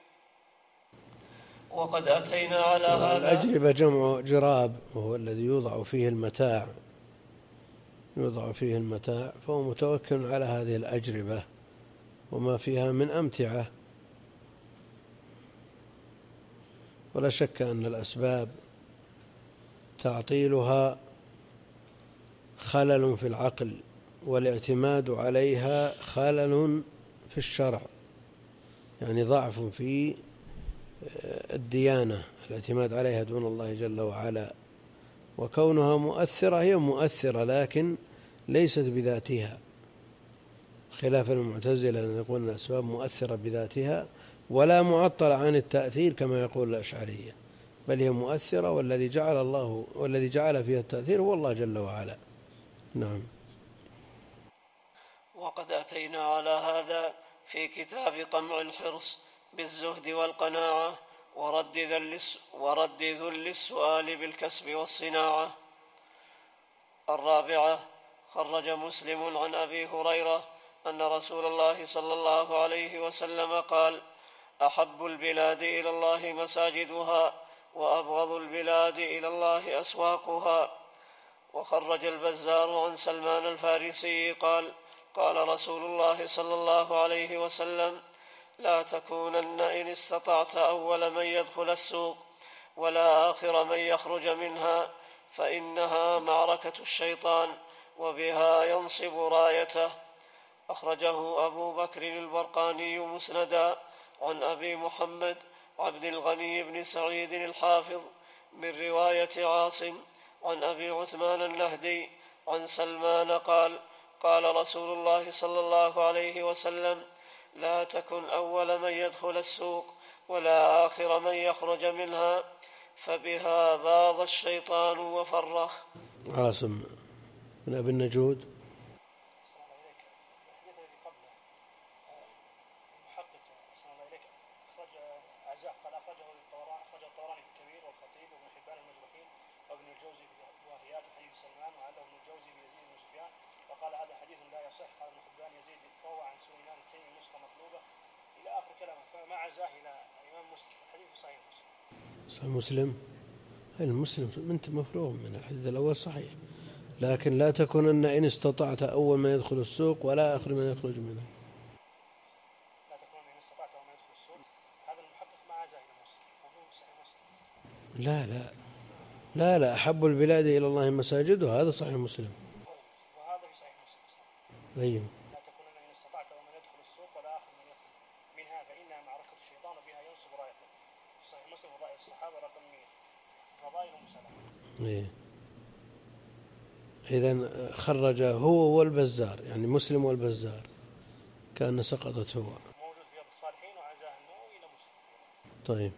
وقد أتينا على هذا. الأجربة جمع جراب، وهو الذي يوضع فيه المتاع يوضع فيه المتاع فهو متوكل على هذه الأجربة وما فيها من أمتعة. ولا شك أن الأسباب تعطيلها خلل في العقل، والاعتماد عليها خلل في الشرع، يعني ضعف في الديانة، الاعتماد عليها دون الله جل وعلا. وكونها مؤثرة هي مؤثرة لكن ليست بذاتها، خلاف المعتزلة الذين يقولون الأسباب مؤثرة بذاتها ولا معطلة عن التأثير كما يقول الأشعرية، بل هي مؤثرة، والذي جعل الله والذي جعل فيها التأثير هو الله جل وعلا. نعم. وقد أتينا على هذا في كتاب قمع الحرص بالزهد والقناعة ورد ذل السؤال بالكسب والصناعة. الرابعة: خرج مسلم عن أبي هريرة أن رسول الله صلى الله عليه وسلم قال: أحب البلاد إلى الله مساجدها، وأبغض البلاد إلى الله أسواقها. وخرج البزار عن سلمان الفارسي قال: قال رسول الله صلى الله عليه وسلم: لا تكونن إن استطعت أول من يدخل السوق ولا آخر من يخرج منها، فإنها معركة الشيطان وبها ينصب رايته. أخرجه أبو بكر البرقاني مسندا عن أبي محمد عبد الغني بن سعيد الحافظ من رواية عاصم عن أبي عثمان النهدي عن سلمان قال: قال رسول الله صلى الله عليه وسلم: لا تكن أول من يدخل السوق ولا آخر من يخرج منها، فبها باض الشيطان وفرخ. عاصم بن أبي النجود. وقال هذا حديث لا يصح، قال ابن حبان يزيد روى عن سليمان التيمي نسخة مطلوبة إلى آخر كلامه، فما عزاه إلى الإمام مسلم. حديث صحيح مسلم. صحيح مسلم. المسلم أنت مفروغ من الحديث الأول صحيح، لكن لا تكونن إن استطعت أول من يدخل السوق ولا آخر من يخرج منه. لا تكون إن استطعت أول من يدخل السوق، هذا المحقق ما عزاه إلى مسلم، مفهوم صحيح مسلم. لا لا لا لا أحب البلاد إلى الله مساجدها، هذا صحيح مسلم. وهذا في صحيح مسلم. أيوه. لا تكون إن استطعت أول من يدخل السوق ولا آخر من يخرج منها، فإنها معركة الشيطان بها ينصب رايته. صحيح مسلم رأي الصحابة رقم مئة. فضائل مسلم. إيه. إذن خرج هو والبزار، يعني مسلم والبزار، كأن سقطت هو. موجود في رياض الصالحين وعزاه النووي إلى مسلم. طيب.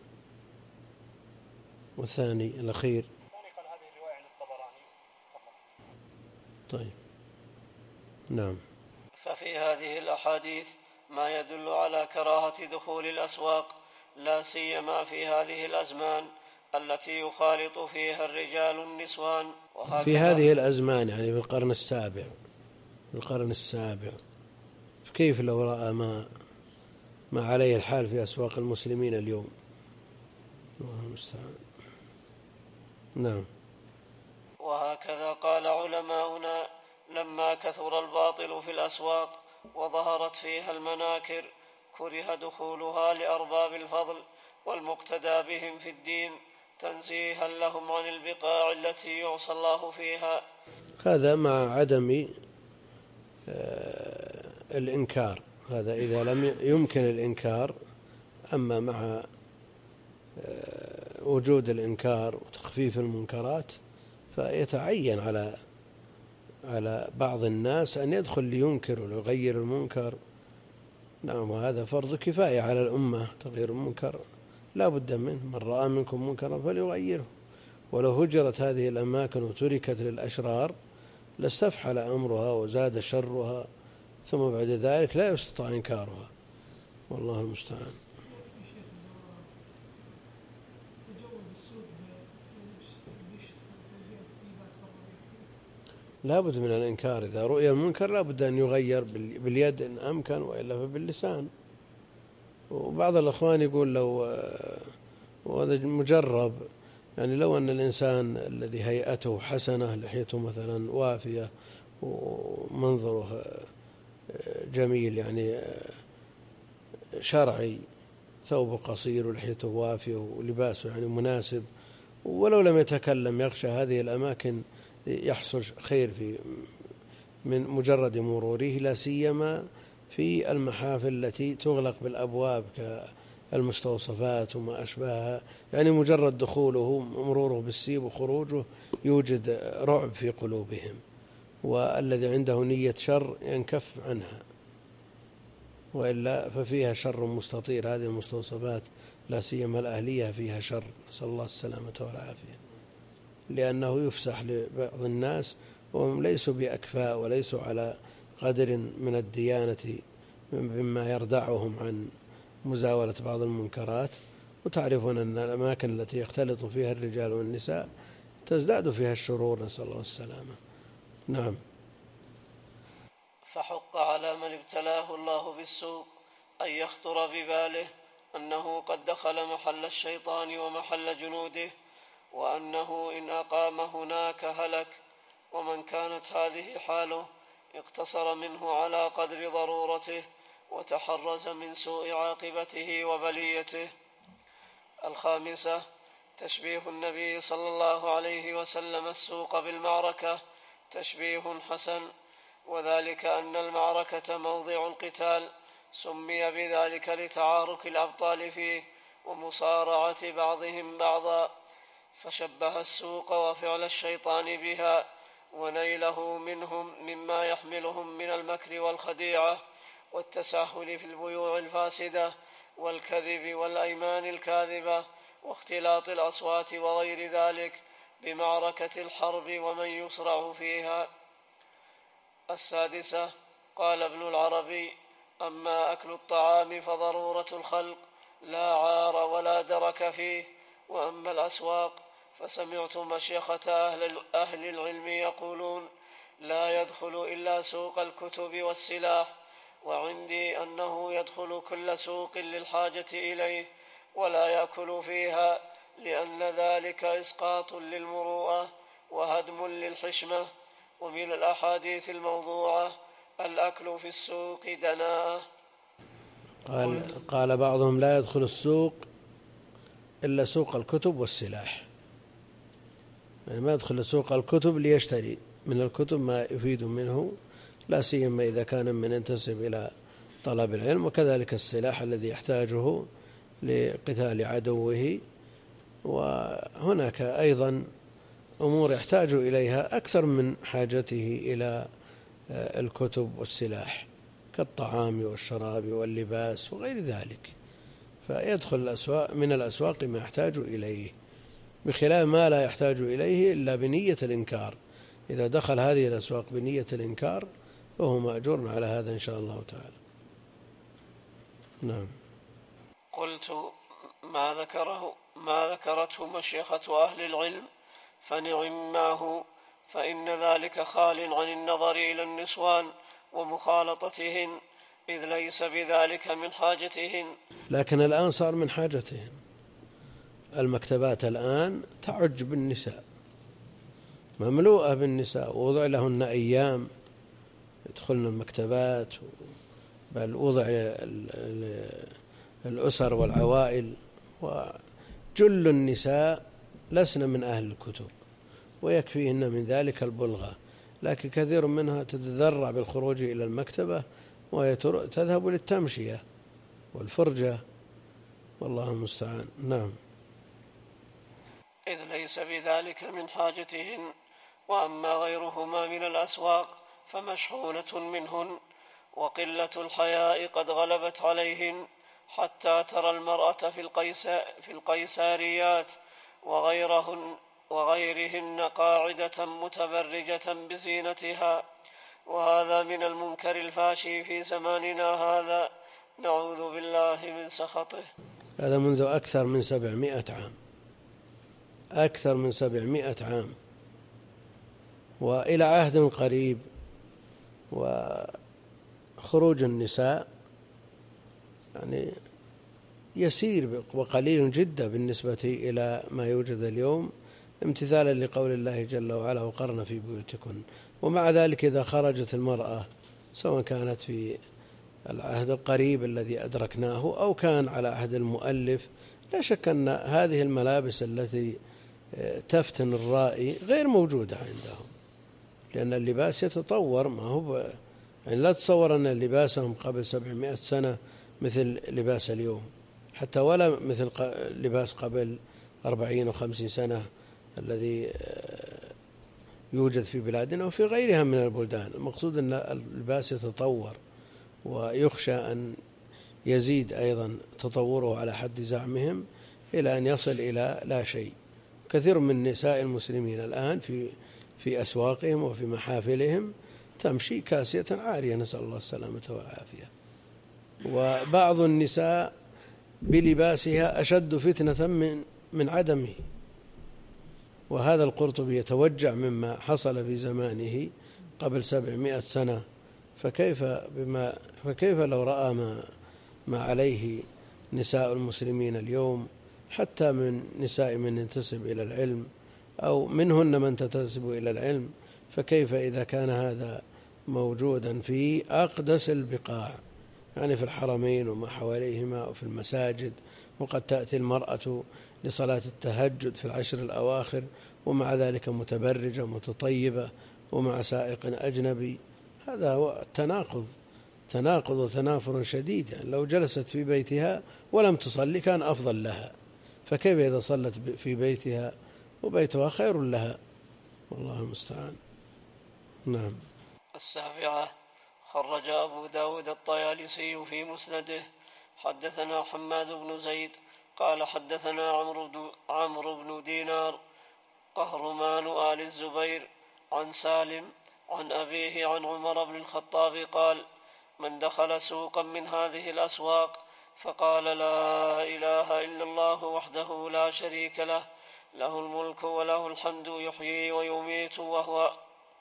والثاني الأخير. الثاني قال هذه الرواية عن الطبراني فقط. طيب. نعم. ففي هذه الأحاديث ما يدل على كراهة دخول الأسواق، لا سيما في هذه الأزمان التي يخالط فيها الرجال النسوان. في هذه الأزمان يعني في القرن السابع، في القرن السابع كيف لو رأى ما ما عليه الحال في أسواق المسلمين اليوم؟ الله المستعان. نعم. وهكذا قال علماؤنا: لما كثر الباطل في الأسواق وظهرت فيها المناكر كره دخولها لأرباب الفضل والمقتدى بهم في الدين، تنزيها لهم عن البقاع التي يعصى الله فيها. هذا مع عدم الإنكار، هذا إذا لم يمكن الإنكار. أما مع وجود الإنكار وتخفيف المنكرات فيتعين على على بعض الناس أن يدخل لينكر ويغير المنكر. نعم. وهذا فرض كفاية على الأمة، تغيير المنكر لا بد منه. من رأى منكم منكرا فليغيره. ولو هجرت هذه الأماكن وتركت للأشرار لاستفحل أمرها وزاد شرها، ثم بعد ذلك لا يستطاع إنكارها، والله المستعان. لا بد من الإنكار. إذا رؤي المنكر لا بد أن يغير باليد إن أمكن، وإلا فباللسان. وبعض الأخوان يقول لو، وهذا مجرب، يعني لو أن الإنسان الذي هيئته حسنة، لحيته مثلا وافية ومنظره جميل، يعني شرعي، ثوبه قصير ولحيته وافية ولباسه يعني مناسب، ولو لم يتكلم يخشى هذه الأماكن يحصل خير في من مجرد مروره، لا سيما في المحافل التي تغلق بالأبواب كالمستوصفات وما أشبهها، يعني مجرد دخوله مروره بالسيب وخروجه يوجد رعب في قلوبهم، والذي عنده نية شر ينكف عنها، وإلا ففيها شر مستطير. هذه المستوصفات لا سيما الأهلية فيها شر، نسأل الله السلامة والعافية، لأنه يفسح لبعض الناس وهم ليسوا بأكفاء وليسوا على قدر من الديانة مما يردعهم عن مزاولة بعض المنكرات. وتعرفون أن الأماكن التي يختلط فيها الرجال والنساء تزداد فيها الشرور، نسأل الله السلامة. نعم. فحق على من ابتلاه الله بالسوء أن يخطر بباله أنه قد دخل محل الشيطان ومحل جنوده، وأنه إن أقام هناك هلك. ومن كانت هذه حاله اقتصر منه على قدر ضرورته وتحرز من سوء عاقبته وبليته. الخامسة: تشبيه النبي صلى الله عليه وسلم السوق بالمعركة تشبيه حسن، وذلك أن المعركة موضع القتال، سمي بذلك لتعارك الأبطال فيه ومصارعة بعضهم بعضا، فشبه السوق وفعل الشيطان بها ونيله منهم مما يحملهم من المكر والخديعة والتساهل في البيوع الفاسدة والكذب والأيمان الكاذبة واختلاط الأصوات وغير ذلك بمعركة الحرب ومن يصرع فيها. السادسة: قال ابن العربي: أما أكل الطعام فضرورة الخلق لا عار ولا درك فيه، وأما الأسواق فسمعت مشيخة أهل العلم يقولون: لا يدخل إلا سوق الكتب والسلاح، وعندي أنه يدخل كل سوق للحاجة إليه ولا يأكل فيها، لأن ذلك إسقاط للمروءة وهدم للحشمة. ومن الأحاديث الموضوعة: الأكل في السوق دناءة. قال, قال بعضهم: لا يدخل السوق إلا سوق الكتب والسلاح، يعني ما يدخل سوق الكتب ليشتري من الكتب ما يفيد منه، لا سيما إذا كان من ينتسب إلى طلب العلم، وكذلك السلاح الذي يحتاجه لقتال عدوه. وهناك أيضا أمور يحتاج إليها أكثر من حاجته إلى الكتب والسلاح، كالطعام والشراب واللباس وغير ذلك، فيدخل الأسواق من الأسواق ما يحتاج إليه، بخلاف ما لا يحتاج إليه إلا بنية الإنكار. إذا دخل هذه الأسواق بنية الإنكار فهو مأجور على هذا إن شاء الله تعالى. نعم. قلت: ما ذكره ما ذكرته مشيخة أهل العلم فنعم ما هو، فإن ذلك خال عن النظر إلى النسوان ومخالطتهن، إذ ليس بذلك من حاجتهن. لكن الآن صار من حاجتهن. المكتبات الآن تعج بالنساء، مملوءة بالنساء، ووضع لهن أيام يدخلن المكتبات، بل وضع الأسر والعوائل، وجل النساء لسن من أهل الكتب ويكفيهن من ذلك البلغة، لكن كثير منها تتذرع بالخروج إلى المكتبة وهي تذهب للتمشية والفرجة، والله المستعان. نعم. إذ ليس بذلك من حاجتهن. وأما غيرهما من الأسواق فمشحونة منهن، وقلة الحياء قد غلبت عليهن، حتى ترى المرأة في, القيس في القيساريات وغيرهن, وغيرهن قاعدة متبرجة بزينتها، وهذا من المنكر الفاشي في زماننا هذا، نعوذ بالله من سخطه. هذا منذ أكثر من سبعمائة عام، أكثر من سبعمائة عام، وإلى عهد قريب. وخروج النساء يعني يسير وقليل جدا بالنسبة إلى ما يوجد اليوم، امتثالا لقول الله جل وعلا: وقرن في بيوتكن. ومع ذلك إذا خرجت المرأة، سواء كانت في العهد القريب الذي أدركناه أو كان على عهد المؤلف، لا شك أن هذه الملابس التي تفتن الرائي غير موجودة عندهم، لأن اللباس يتطور. ما هو يعني لا تصور أن لباسهم قبل سبعمائة سنة مثل لباس اليوم، حتى ولا مثل لباس قبل أربعين وخمسين سنة الذي يوجد في بلادنا وفي غيرها من البلدان. المقصود أن اللباس يتطور، ويخشى أن يزيد أيضا تطوره على حد زعمهم إلى أن يصل إلى لا شيء. كثير من نساء المسلمين الآن في في أسواقهم وفي محافلهم تمشي كاسية عارية، نسأل الله السلامة والعافية. وبعض النساء بلباسها أشد فتنة من من عدمه. وهذا القرطبي يتوجع مما حصل في زمانه قبل سبعمائة سنة، فكيف بما فكيف لو رأى ما ما عليه نساء المسلمين اليوم، حتى من نساء من ينتسب إلى العلم أو منهن من تنتسب إلى العلم، فكيف إذا كان هذا موجودا في أقدس البقاع، يعني في الحرمين وما حواليهما وفي المساجد، وقد تأتي المرأة لصلاة التهجد في العشر الأواخر ومع ذلك متبرجة متطيبة ومع سائق أجنبي. هذا هو التناقض، تناقض وتنافر شديد. يعني لو جلست في بيتها ولم تصلي كان أفضل لها، فكيف إذا صلت في بيتها وبيتها خير لها؟ والله المستعان. نعم. السابعة: خرج أبو داود الطيالسي في مسنده: حدثنا حماد بن زيد قال حدثنا عمرو بن, عمرو بن دينار قهرمان آل الزبير عن سالم عن أبيه عن عمر بن الخطاب قال: من دخل سوقا من هذه الأسواق فقال لا إله إلا الله وحده لا شريك له له الملك وله الحمد يحيي ويميت وهو,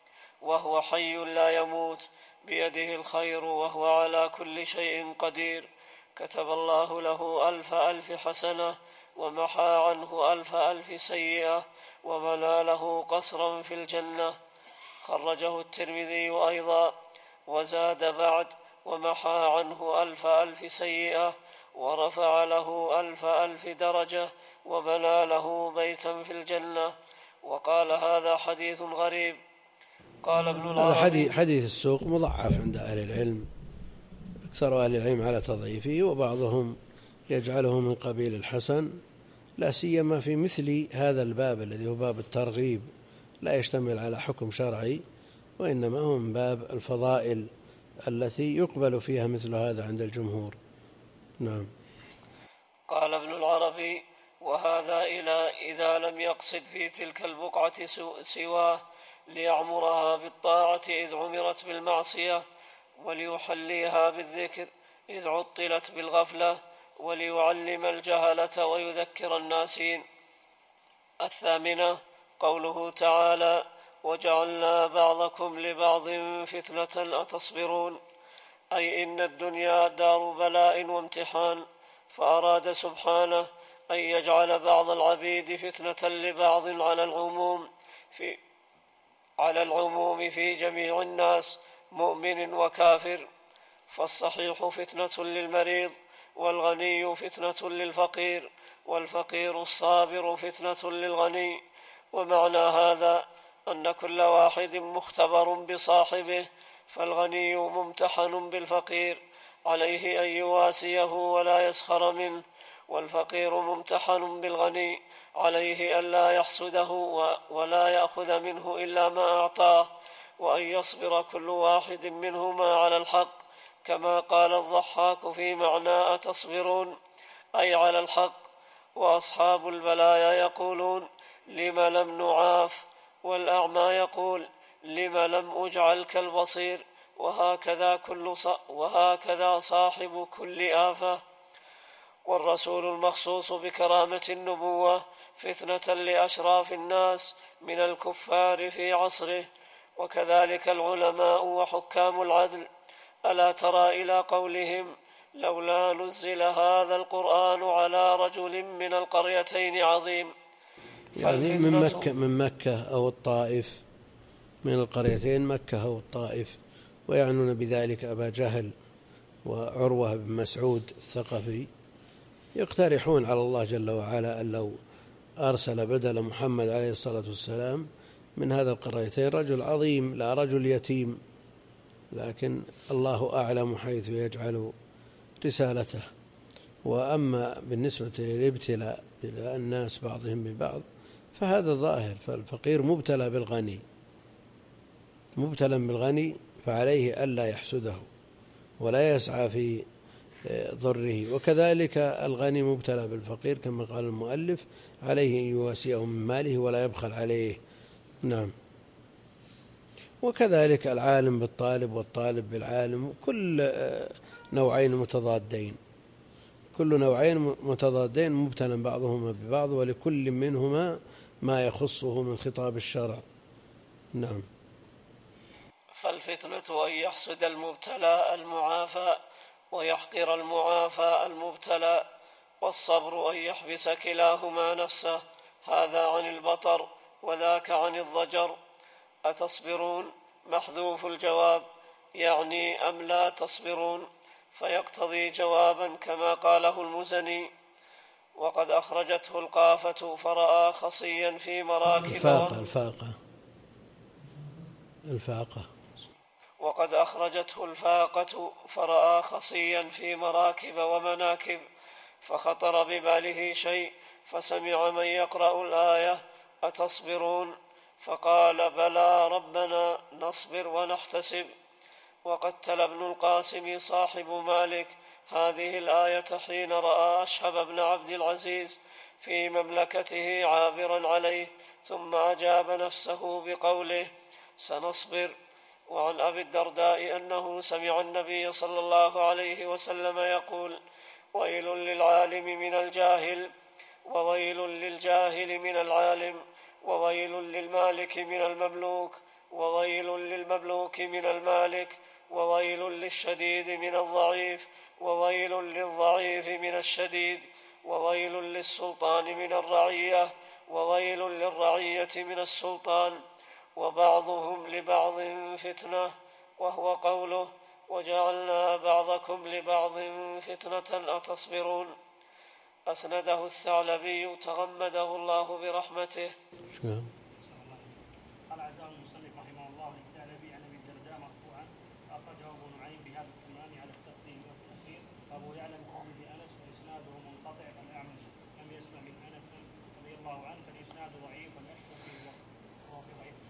وهو حي لا يموت بيده الخير وهو على كل شيء قدير، كتب الله له ألف ألف حسنة ومحى عنه ألف ألف سيئة وبنى له قصرا في الجنة. خرجه الترمذي أيضا وزاد بعد: ومحى عنه ألف ألف سيئة ورفع له ألف ألف درجة وبنى له بيتا في الجنة. وقال: هذا حديث غريب. قال ابن العربي: هذا حديث, حديث السوق مضعف عند أهل العلم، أكثر أهل العلم على تضعيفه، وبعضهم يجعله من قبيل الحسن، لا سيما في مثل هذا الباب الذي هو باب الترغيب، لا يشتمل على حكم شرعي، وإنما هو من باب الفضائل التي يقبل فيها مثل هذا عند الجمهور. نعم. قال ابن العربي: وهذا إلى إذا لم يقصد في تلك البقعة سواه ليعمرها بالطاعة إذ عمرت بالمعصية، وليحليها بالذكر إذ عطلت بالغفلة، وليعلم الجهلة ويذكر الناسين. الثامنة: قوله تعالى: وجعلنا بعضكم لبعض فتنة أتصبرون، أي إن الدنيا دار بلاء وامتحان، فأراد سبحانه أن يجعل بعض العبيد فتنة لبعض على العموم في على العموم في جميع الناس مؤمن وكافر. فالصحيح فتنة للمريض، والغني فتنة للفقير، والفقير الصابر فتنة للغني. ومعنى هذا أن كل واحد مختبر بصاحبه، فالغني ممتحن بالفقير عليه أن يواسيه ولا يسخر منه، والفقير ممتحن بالغني عليه أن لا يحسده ولا يأخذ منه إلا ما أعطاه، وأن يصبر كل واحد منهما على الحق، كما قال الضحاك في معنى أتصبرون، أي على الحق. وأصحاب البلايا يقولون: لم لم نعاف، والأعمى يقول: لم لم أجعل كالبصير، وهكذا, كل وهكذا صاحب كل آفة. والرسول المخصوص بكرامة النبوة فتنة لأشراف الناس من الكفار في عصره، وكذلك العلماء وحكام العدل. ألا ترى إلى قولهم: لولا نزل هذا القرآن على رجل من القريتين عظيم. يعني من مكة, من مكة أو الطائف، من القريتين مكة أو الطائف، ويعنون بذلك أبا جهل وعروة بن مسعود الثقفي، يقترحون على الله جل وعلا أن لو أرسل بدل محمد عليه الصلاة والسلام من هذا القريتين رجل عظيم لا رجل يتيم، لكن الله أعلم حيث يجعل رسالته. وأما بالنسبة للابتلاء بلا الناس بعضهم ببعض فهذا ظاهر، فالفقير مبتلى بالغني، مبتلى بالغني، فعليه ألا يحسده ولا يسعى في ضره، وكذلك الغني مبتلى بالفقير كما قال المؤلف: عليه أن يواسيه من ماله ولا يبخل عليه. نعم. وكذلك العالم بالطالب والطالب بالعالم، كل نوعين متضادين، كل نوعين متضادين مبتلى بعضهما ببعض، ولكل منهما ما يخصه من خطاب الشرع. نعم. فالفتنة أن يحسد المبتلى المعافى ويحقر المعافى المبتلى، والصبر أن يحبس كلاهما نفسه، هذا عن البطر وذاك عن الضجر. أتصبرون محذوف الجواب، يعني أم لا تصبرون، فيقتضي جوابا كما قاله المزني. وقد أخرجته القافة فرأى خصيا في مراكب الفاقة الفاقة الفاقة وقد أخرجته الفاقة فرأى خصيا في مراكب ومناكب، فخطر بباله شيء، فسمع من يقرأ الآية: أتصبرون، فقال بلى ربنا نصبر ونحتسب. وقد تلا ابن القاسم صاحب مالك هذه الآية حين رأى أشهب بن عبد العزيز في مملكته عابرا عليه، ثم أجاب نفسه بقوله سنصبر. وعن أبي الدرداء أنه سمع النبي صلى الله عليه وسلم يقول ويل للعالم من الجاهل، وويل للجاهل من العالم، وويل للمالك من المملوك، وويل للمملوك من المالك، وويل للشديد من الضعيف، وويل للضعيف من الشديد، وويل للسلطان من الرعية، وويل للرعية من السلطان، وبعضهم لبعض فتنة. وهو قوله وجعلنا بعضكم لبعض فتنة أتصبرون. أسنده الثعلبي تغمده الله برحمته. قال عزاه المصنف رحمه الله للثعلبي عن ابي الدرداء مرفوعا اخرجه ابو نعيم بهذا التمام على التقديم والتاخير. ابو يعلم قول بانس واسناده منقطع الاعمش لم يسمع من انس رضي الله عنه فالاسناد ضعيف والاشهر في الوقت وهو في ضعيف.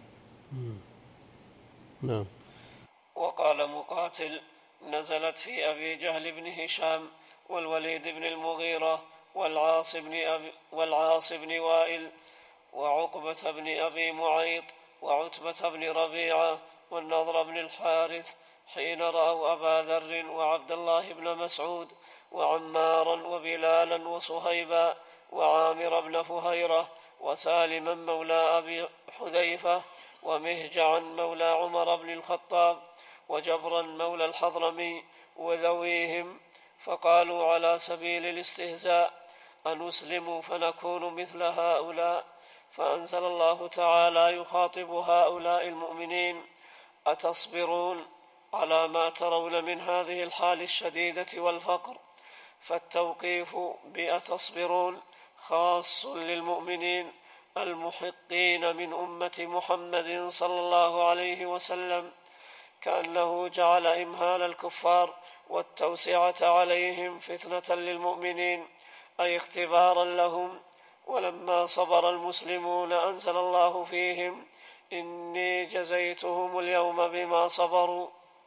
نعم. وقال مقاتل نزلت في ابي جهل بن هشام والوليد بن المغيرة والعاص بن, أبي والعاص بن وائل وعقبة بن أبي معيط وعتبة بن ربيعة والنضر بن الحارث حين رأوا أبا ذر وعبد الله بن مسعود وعمارا وبلالا وصهيبا وعامر بن فهيرة وسالما مولى أبي حذيفة ومهجعا مولى عمر بن الخطاب وجبرا مولى الحضرمي وذويهم، فقالوا على سبيل الاستهزاء أنسلم فنكون مثل هؤلاء، فأنزل الله تعالى يخاطب هؤلاء المؤمنين أتصبرون على ما ترون من هذه الحال الشديدة والفقر. فالتوقيف بأتصبرون خاص للمؤمنين المحقين من أمة محمد صلى الله عليه وسلم، كأنه جعل إمهال الكفار والتوسعة عليهم فتنة للمؤمنين أي اختبارا لهم. ولما صبر المسلمون أنزل الله فيهم إني جزيتهم اليوم بما صبروا.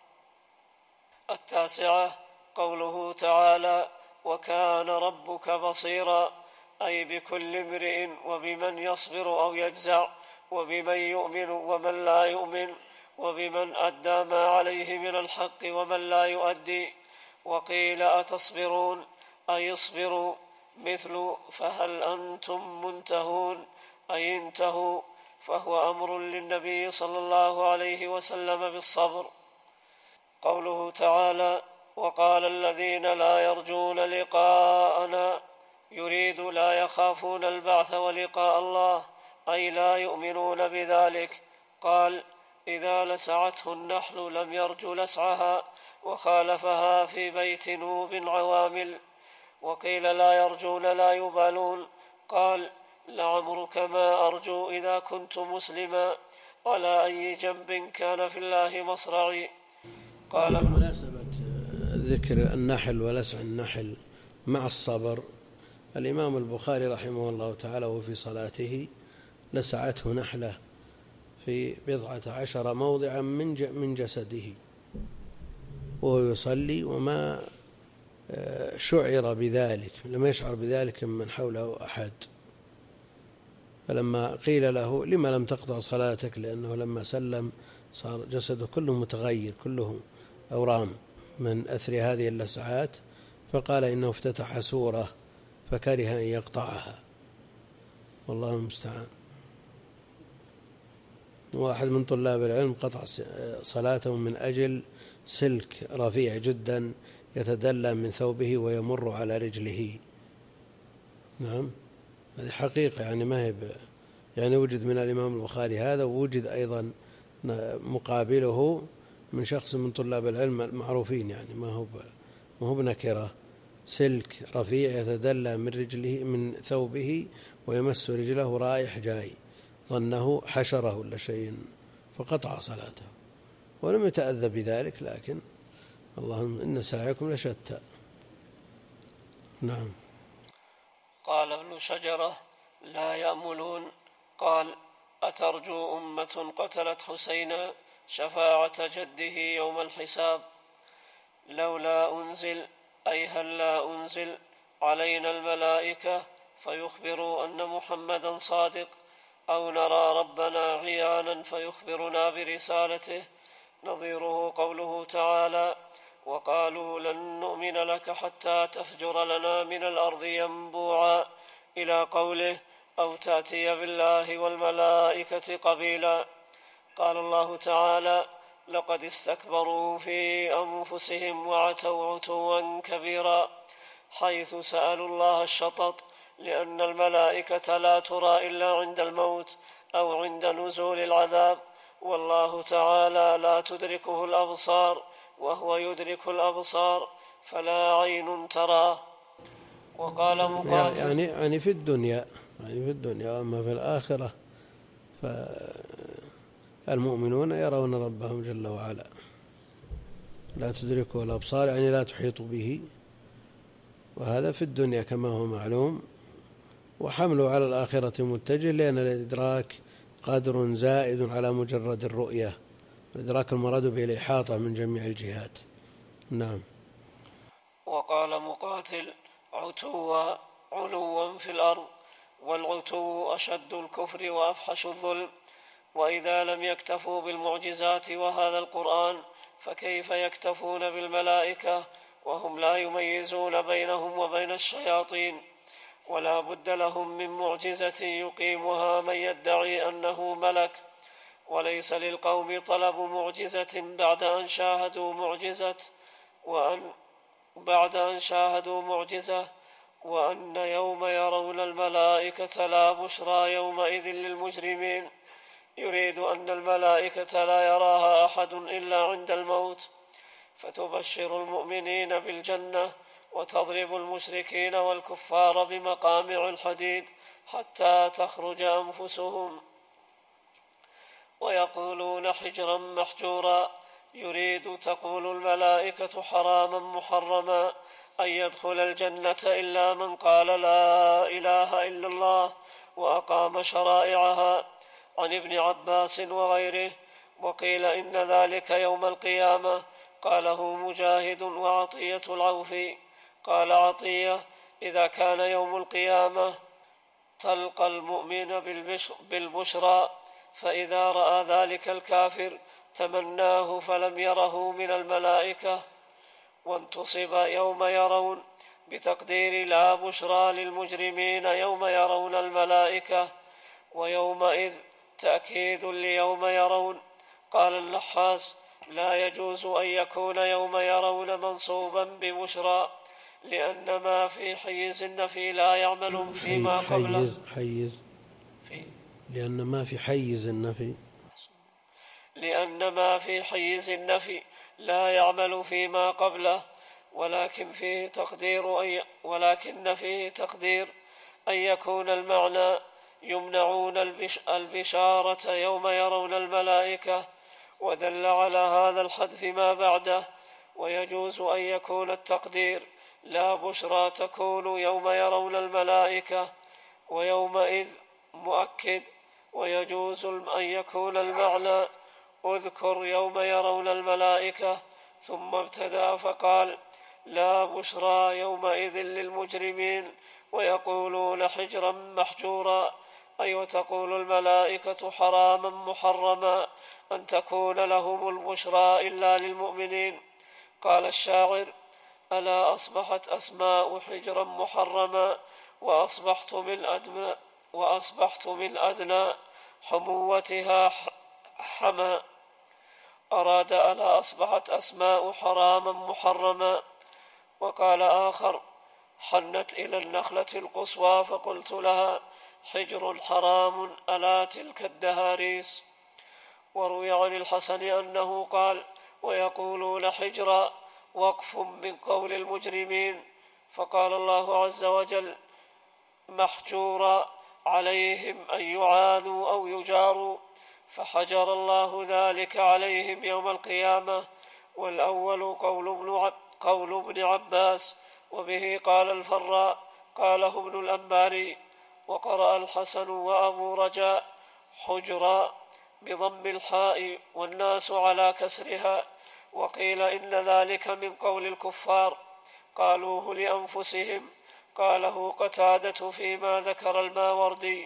التاسعة قوله تعالى وكان ربك بصيرا، أي بكل امرئ وبمن يصبر أو يجزع، وبمن يؤمن ومن لا يؤمن، وبمن أدى ما عليه من الحق ومن لا يؤدي. وقيل أتصبرون أي اصبروا، مثل فهل أنتم منتهون أي انتهوا، فهو أمر للنبي صلى الله عليه وسلم بالصبر. قوله تعالى وقال الذين لا يرجون لقاءنا يريد لا يخافون البعث ولقاء الله أي لا يؤمنون بذلك. قال إذا لسعته النحل لم يرج لسعها، وخالفها في بيت نوب عوامل. وقيل لا يرجون لا يبالون. قال لعمرك ما أرجو إذا كنت مسلما على أي جنب كان في الله مصرعي. قال بمناسبة ذكر النحل ولسع النحل مع الصبر، الإمام البخاري رحمه الله تعالى وفي صلاته لسعته نحلة في بضعة عشر موضعا من جسده وهو يصلي، وما شعر بذلك، لم يشعر بذلك من حوله أحد. فلما قيل له لما لم تقطع صلاتك، لأنه لما سلم صار جسده كله متغير، كله أورام من أثر هذه اللسعات، فقال إنه افتتح سورة فكره أن يقطعها، والله المستعان. واحد من طلاب العلم قطع صلاته من أجل سلك رفيع جدا يتدلى من ثوبه ويمر على رجله. نعم، هذه حقيقة، يعني ما هي يعني وجد من الإمام البخاري هذا، ووجد أيضا مقابله من شخص من طلاب العلم المعروفين، يعني ما هو ما هو بنكرة، سلك رفيع يتدلى من رجله من ثوبه ويمس رجله رايح جاي، ظنه حشره ولا شيء فقطع صلاته ولم يتأذى بذلك، لكن اللهم إن سعيكم لشتى. نعم. قال ابن شجرة لا يأملون. قال أترجو أمة قتلت حسينا شفاعة جده يوم الحساب؟ لولا أنزل أي هل لا أنزل علينا الملائكة فيخبروا أن محمدا صادق، أو نرى ربنا عيانا فيخبرنا برسالته؟ نظيره قوله تعالى: وقالوا لن نؤمن لك حتى تفجر لنا من الأرض ينبوعا، إلى قوله: أو تأتي بالله والملائكة قبيلا. قال الله تعالى: لقد استكبروا في أنفسهم وعتوا عتوا كبيرا، حيث سألوا الله الشطط، لأن الملائكة لا ترى إلا عند الموت أو عند نزول العذاب، والله تعالى لا تدركه الأبصار وهو يدرك الأبصار، فلا عين تراه. وقال مقاتل يعني يعني في الدنيا يعني في الدنيا أما في الآخرة فالمؤمنون يرون ربهم جل وعلا، لا تدركه الأبصار يعني لا تحيط به، وهذا في الدنيا كما هو معلوم. وحمله على الآخرة متجه، لأن الإدراك قدر زائد على مجرد الرؤية، الإدراك المراد به الإحاطة من جميع الجهات. نعم. وقال مقاتل: عتوا علوا في الأرض، والعتو أشد الكفر وأفحش الظلم. وإذا لم يكتفوا بالمعجزات وهذا القرآن فكيف يكتفون بالملائكة وهم لا يميزون بينهم وبين الشياطين؟ ولا بد لهم من معجزة يقيمها من يدعي أنه ملك، وليس للقوم طلب معجزة بعد أن شاهدوا معجزة وأن بعد أن شاهدوا معجزة وأن يوم يرون الملائكة لا بشرى يومئذ للمجرمين. يريد أن الملائكة لا يراها أحد إلا عند الموت، فتبشر المؤمنين بالجنة وتضرب المشركين والكفار بمقامع الحديد حتى تخرج أنفسهم، ويقولون حجرا محجورا. يريد تقول الملائكة حراما محرما أن يدخل الجنة إلا من قال لا إله إلا الله وأقام شرائعها، عن ابن عباس وغيره. وقيل إن ذلك يوم القيامة، قاله مجاهد وعطية العوفي. قال عطية: إذا كان يوم القيامة تلقى المؤمن بالبشرى، فإذا رأى ذلك الكافر تمناه فلم يره من الملائكة. وانتصب يوم يرون بتقدير لا بشرى للمجرمين يوم يرون الملائكة، ويومئذ تأكيد ليوم يرون. قال النحاس: لا يجوز أن يكون يوم يرون منصوبا ببشرى، لأن ما في حيز النفي لا يعمل فيما قبله. حيز حيز في لأن ما في حيز النفي لأن ما في حيز النفي لا يعمل فيما قبله، ولكن فيه تقدير أي ولكن فيه تقدير أن يكون المعنى يمنعون البش البشارة يوم يرون الملائكة، ودل على هذا الحدث ما بعده. ويجوز أن يكون التقدير لا بشرى تكون يوم يرون الملائكة، ويومئذ مؤكد. ويجوز أن يكون المعنى اذكر يوم يرون الملائكة، ثم ابتدأ فقال: لا بشرى يومئذ للمجرمين ويقولون حجرا محجورا، أي وتقول الملائكة حراما محرما أن تكون لهم البشرى إلا للمؤمنين. قال الشاعر: ألا أصبحت أسماء حجرا محرما وأصبحت من أدنى وأصبحت من أدنى حموتها حما. أراد ألا أصبحت أسماء حراما محرما. وقال آخر: حنت إلى النخلة القصوى فقلت لها حجر حرام ألا تلك الدهاريس. وروي عن الحسن أنه قال: ويقولون حجرا وقف من قول المجرمين. فقال الله عز وجل: محجورا عليهم أن يعادوا أو يجاروا، فحجر الله ذلك عليهم يوم القيامة. والأول قول ابن, عب قول ابن عباس، وبه قال الفراء، قاله ابن الأنباري. وقرأ الحسن وأبو رجاء: حجرا بضم الحاء والناس على كسرها. وقيل إن ذلك من قول الكفار قالوه لأنفسهم، قاله قتادة فيما ذكر الماوردي.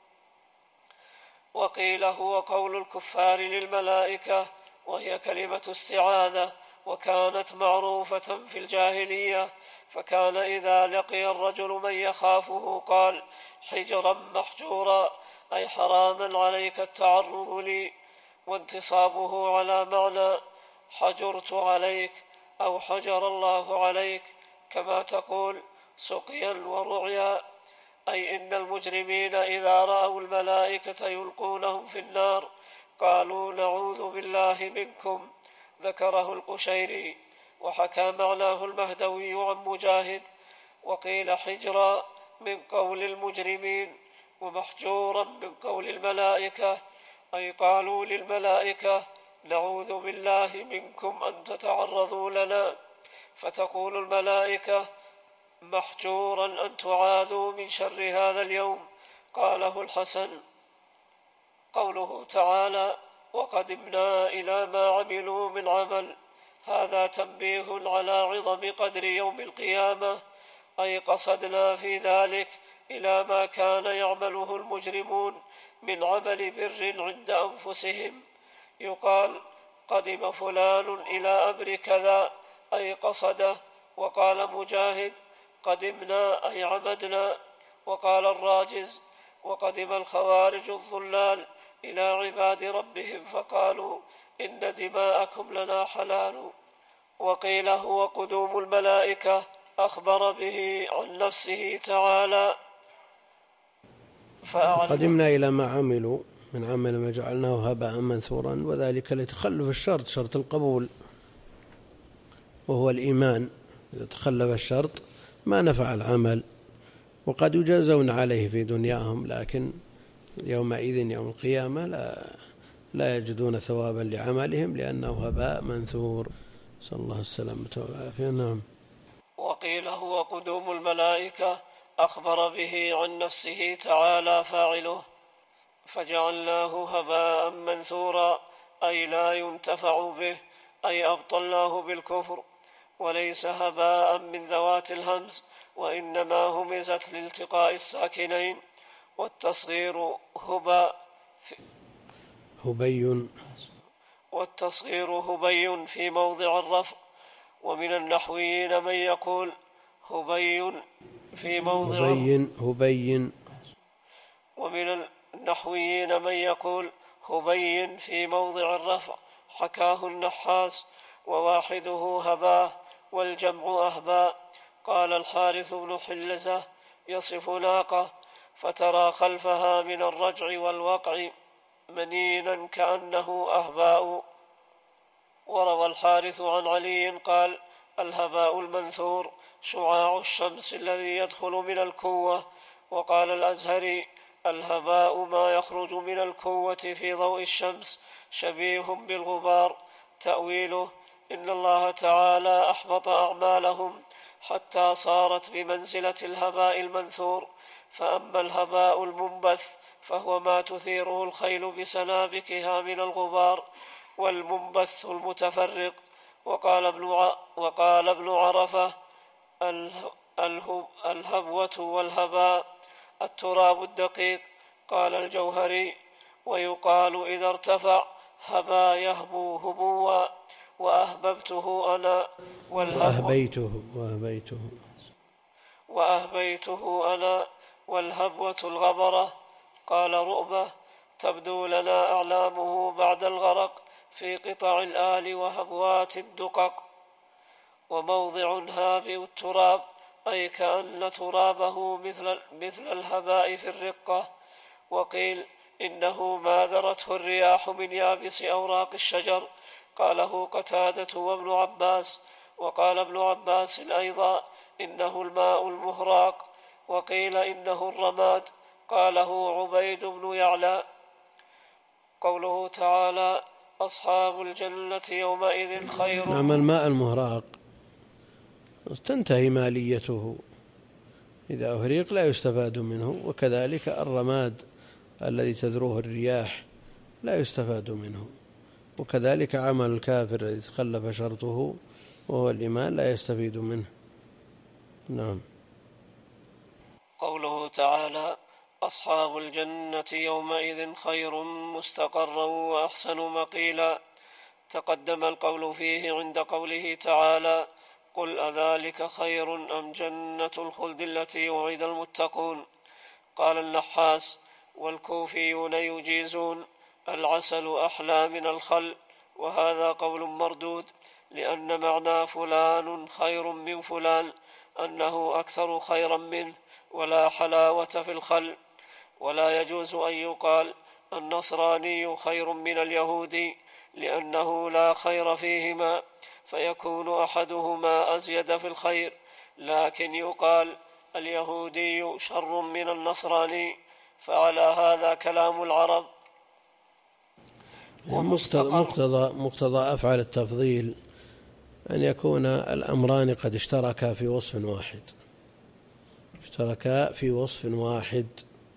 وقيل هو قول الكفار للملائكة، وهي كلمة استعاذة، وكانت معروفة في الجاهلية، فكان إذا لقي الرجل من يخافه قال حجرا محجورا، أي حراما عليك التعرض لي، وانتصابه على معنى حجرت عليك أو حجر الله عليك، كما تقول سقيا ورعيا، أي إن المجرمين إذا رأوا الملائكة يلقونهم في النار قالوا نعوذ بالله منكم. ذكره القشيري، وحكى معناه المهدوي عن مجاهد. وقيل حجرا من قول المجرمين، ومحجورا من قول الملائكة، أي قالوا للملائكة نعوذ بالله منكم أن تتعرضوا لنا، فتقول الملائكة محجورا أن تعاذوا من شر هذا اليوم. قاله الحسن. قوله تعالى وقدمنا إلى ما عملوا من عمل، هذا تنبيه على عظم قدر يوم القيامة، أي قصدنا في ذلك إلى ما كان يعمله المجرمون من عمل بر عند أنفسهم. يقال قدم فلان إلى أمر كذا، أي قصده. وقال مجاهد قدمنا أي عمدنا. وقال الراجز وقدم الخوارج الضلال إلى عباد ربهم فقالوا إن دماءكم لنا حلال. وقيل هو قدوم الملائكة، أخبر به عن نفسه تعالى. قدمنا إلى ما عملوا من عمل ما جعلناه هباء منثورا، وذلك لتخلف الشرط، شرط القبول وهو الإيمان. إذا تخلف الشرط ما نفع العمل، وقد يجازون عليه في دنياهم، لكن يومئذ يوم القيامة لا, لا يجدون ثوابا لعملهم لأنه هباء منثور. صلى الله السلامة والعافية. نعم. وقيل هو قدوم الملائكة، أخبر به عن نفسه تعالى فاعله. فجعلناه هباء منثورا، أي لا ينتفع به، أي أبطلناه بالكفر. وليس هباء من ذوات الهمز، وإنما همزت لالتقاء الساكنين. والتصغير هبا هبي والتصغير هبي في موضع الرفع. ومن النحويين من يقول هبي في موضع هبي هبي ومن النحويين من يقول هبي في موضع الرفع، حكاه النحاس، وواحده هباه والجمع أهباء. قال الحارث بن حلزة يصف ناقة فترى خلفها من الرجع والوقع منينا كأنه أهباء. وروى الحارث عن علي قال الهباء المنثور شعاع الشمس الذي يدخل من الكوة. وقال الأزهري الهباء ما يخرج من الكوة في ضوء الشمس شبيه بالغبار. تأويله إن الله تعالى أحبط أعمالهم حتى صارت بمنزلة الهباء المنثور. فأما الهباء المنبث فهو ما تثيره الخيل بسنابكها من الغبار، والمنبث المتفرق. وقال ابن, ع... وقال ابن عرفة الهبوة والهباء التراب الدقيق. قال الجوهري ويقال إذا ارتفع هبا يهبو هبوا، وأهببته أنا وأهبيته وأهبيته وأهبيته أنا والهبوة الغبرة. قال رؤبة تبدو لنا أعلامه بعد الغرق في قطع الآل وهبوات الدقق. وموضع هابئ التراب أي كأن ترابه مثل, مثل الهباء في الرقة. وقيل إنه ما ذرته الرياح من يابس أوراق الشجر. قاله قتادة وابن عباس. وقال ابن عباس أيضا إنه الماء المهراق. وقيل إنه الرماد. قاله عبيد بن يعلى. قوله تعالى أصحاب الجنة يومئذ خير. نعم. الماء المهراق تنتهي ماليته إذا أهريق لا يستفاد منه، وكذلك الرماد الذي تذروه الرياح لا يستفاد منه، وكذلك عمل الكافر الذي تخلف شرطه وهو الإيمان لا يستفيد منه. نعم. قوله تعالى: أصحاب الجنة يومئذ خير مستقرا وأحسن مقيلا، تقدم القول فيه عند قوله تعالى: قل أذلك خير أم جنة الخلد التي وعد المتقون؟ قال النحاس: والكوفيون يجيزون العسل أحلى من الخل، وهذا قول مردود، لأن معنى فلان خير من فلان أنه أكثر خيرا منه، ولا حلاوة في الخل. ولا يجوز أن يقال النصراني خير من اليهودي، لأنه لا خير فيهما، فيكون أحدهما أزيد في الخير، لكن يقال اليهودي شر من النصراني، فعلى هذا كلام العرب. مقتضى مقتضى أفعل التفضيل أن يكون الأمران قد اشتركا في وصف واحد اشتركا في وصف واحد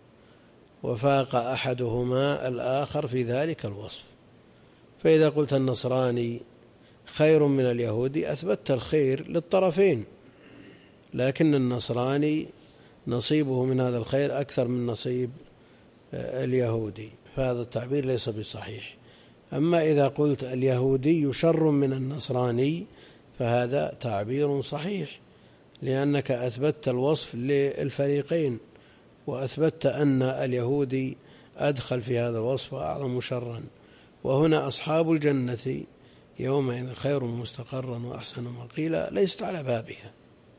وفاق أحدهما الآخر في ذلك الوصف. فإذا قلت النصراني خير من اليهودي أثبتت الخير للطرفين، لكن النصراني نصيبه من هذا الخير أكثر من نصيب اليهودي، فهذا التعبير ليس بصحيح. أما إذا قلت اليهودي شر من النصراني فهذا تعبير صحيح، لأنك أثبتت الوصف للفريقين، وأثبتت أن اليهودي أدخل في هذا الوصف أعظم شرا. وهنا أصحاب الجنة يومئذ خير مستقرا وأحسن مقيلا ليست على بابها،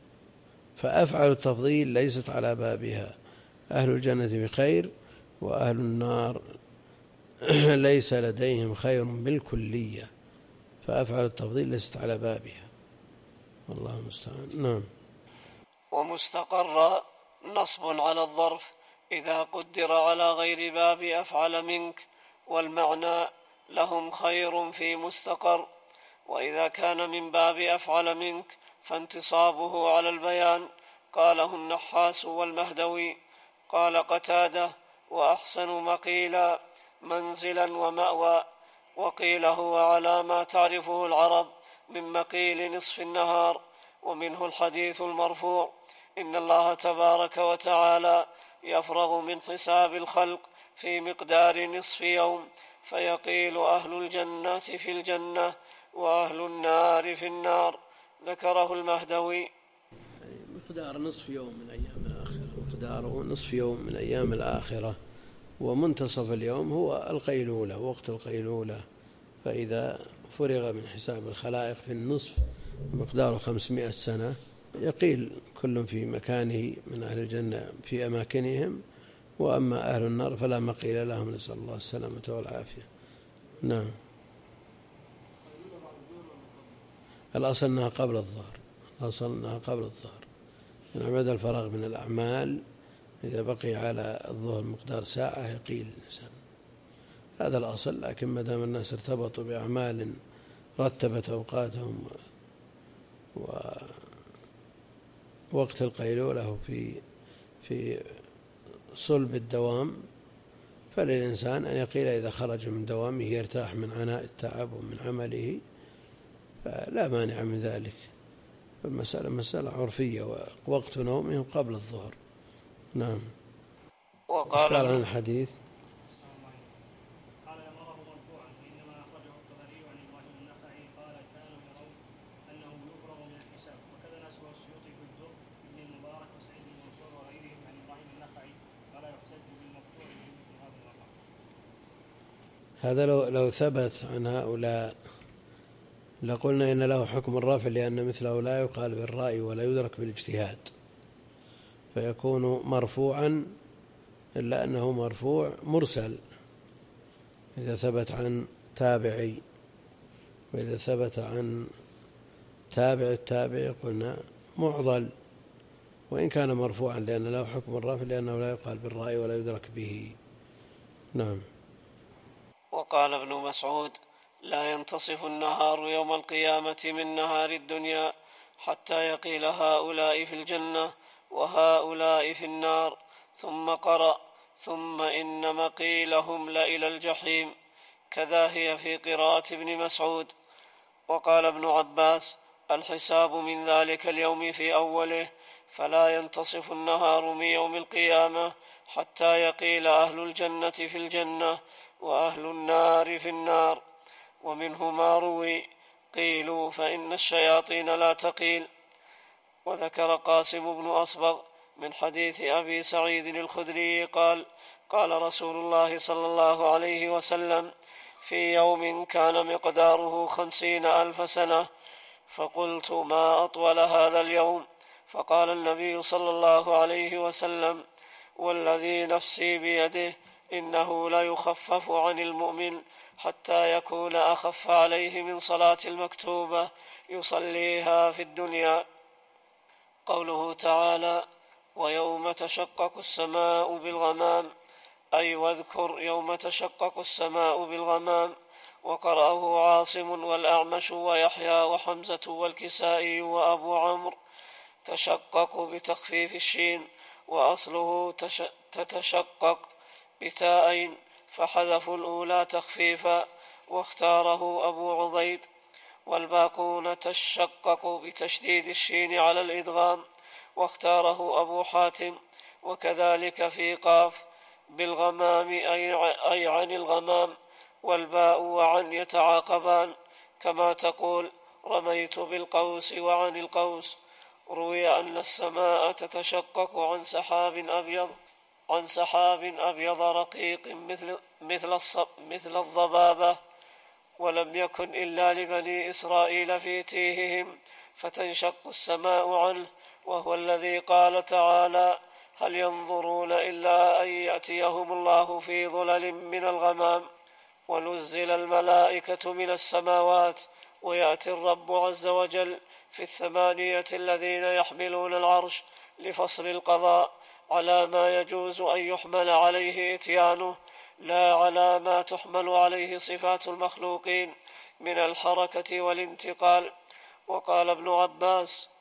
فأفعل التفضيل ليست على بابها. أهل الجنة بخير وأهل النار ليس لديهم خير بالكلية، فأفعل التفضيل ليست على بابها، والله المستعان. نعم. ومستقر نصب على الظرف إذا قدر على غير باب أفعل منك، والمعنى لهم خير في مستقر. وإذا كان من باب أفعل منك فانتصابه على البيان، قاله النحاس والمهدوي. قال قتادة: وأحسن مقيلا منزلا ومأوى. وقيل هو على ما تعرفه العرب من مقيل نصف النهار. ومنه الحديث المرفوع: إن الله تبارك وتعالى يفرغ من حساب الخلق في مقدار نصف يوم، فيقيل أهل الجنة في الجنة وأهل النار في النار. ذكره المهدوي. مقدار نصف يوم من أيام الآخرة، مقداره نصف يوم من أيام الآخرة، ومنتصف اليوم هو القيلولة، وقت القيلولة. فإذا فرغ من حساب الخلائق في النصف مقداره خمسمائة سنة، يقيل كل في مكانه من أهل الجنة في أماكنهم، وأما أهل النار فلا مقيل لهم، نسأل الله السلامة والعافية. نعم. الأصل أنها قبل الظهر، الأصل أنها قبل الظهر، من عمد الفراغ من الأعمال إذا بقي على الظهر مقدار ساعة يقيل الإنسان، هذا الأصل. لكن ما دام الناس ارتبطوا بأعمال رتبت أوقاتهم ووقت القيلولة في في صلب الدوام، فللإنسان أن يقيل إذا خرج من دوامه يرتاح من عناء التعب ومن عمله، فلا مانع من ذلك. المسألة مسألة عرفية، ووقت نومهم قبل الظهر. نعم. وقال عن الحديث قال يمره مرفوعا إنما أخرجه الطبري عن إبراهيم النخعي قال كانوا يرون أنه يفرغ من الحساب، وكذا نسبه السيوطي في الدر ابن المبارك وسعيد بن منصور وغيرهم عن إبراهيم النخعي، ولا يحتج بالمقطوع في مثل هذا المقام. هذا لو لو ثبت عن هؤلاء لقلنا إن له حكم الرافع، لأن مثله لا يقال بالرأي ولا يدرك بالاجتهاد، فيكون مرفوعا، إلا أنه مرفوع مرسل إذا ثبت عن تابعي، وإذا ثبت عن تابع التابع قلنا معضل، وإن كان مرفوعا لأن له حكم الرافع، لأنه لا يقال بالرأي ولا يدرك به. نعم. وقال ابن مسعود: لا ينتصف النهار يوم القيامة من نهار الدنيا حتى يقيل هؤلاء في الجنة وهؤلاء في النار. ثم قرأ: ثم إن مقيلهم لإلى الجحيم. كذا هي في قراءة ابن مسعود. وقال ابن عباس: الحساب من ذلك اليوم في أوله، فلا ينتصف النهار من يوم القيامة حتى يقيل أهل الجنة في الجنة وأهل النار في النار. ومنه ما روي: قيلوا فإن الشياطين لا تقيل. وذكر قاسم بن أصبغ من حديث أبي سعيد الخدري قال: قال رسول الله صلى الله عليه وسلم: في يوم كان مقداره خمسين ألف سنة، فقلت: ما أطول هذا اليوم؟ فقال النبي صلى الله عليه وسلم: والذي نفسي بيده إنه لا يخفف عن المؤمن حتى يكون أخف عليه من صلاة المكتوبة يصليها في الدنيا. قوله تعالى: ويوم تشقق السماء بالغمام، أي واذكر يوم تشقق السماء بالغمام. وقرأه عاصم والأعمش ويحيى وحمزة والكسائي وأبو عمرو. تشقق بتخفيف الشين، وأصله تش... تتشقق بتاءين، فحذفوا الأولى تخفيفا، واختاره أبو عبيد. والباقون تشقق بتشديد الشين على الإدغام، واختاره أبو حاتم. وكذلك في قاف بالغمام أي عن الغمام، والباء وعن يتعاقبان، كما تقول رميت بالقوس وعن القوس. روي أن السماء تتشقق عن سحاب أبيض عن سحاب أبيض رقيق مثل مثل مثل الضبابة، ولم يكن إلا لبني إسرائيل في تيههم فتنشق السماء عنه. وهو الذي قال تعالى: هل ينظرون إلا أن يأتيهم الله في ظلل من الغمام. ونزل الملائكة من السماوات، ويأتي الرب عز وجل في الثمانية الذين يحملون العرش لفصل القضاء على ما يجوز أن يحمل عليه إتيانه، لا على ما تحمل عليه صفات المخلوقين من الحركة والانتقال. وقال ابن عباس: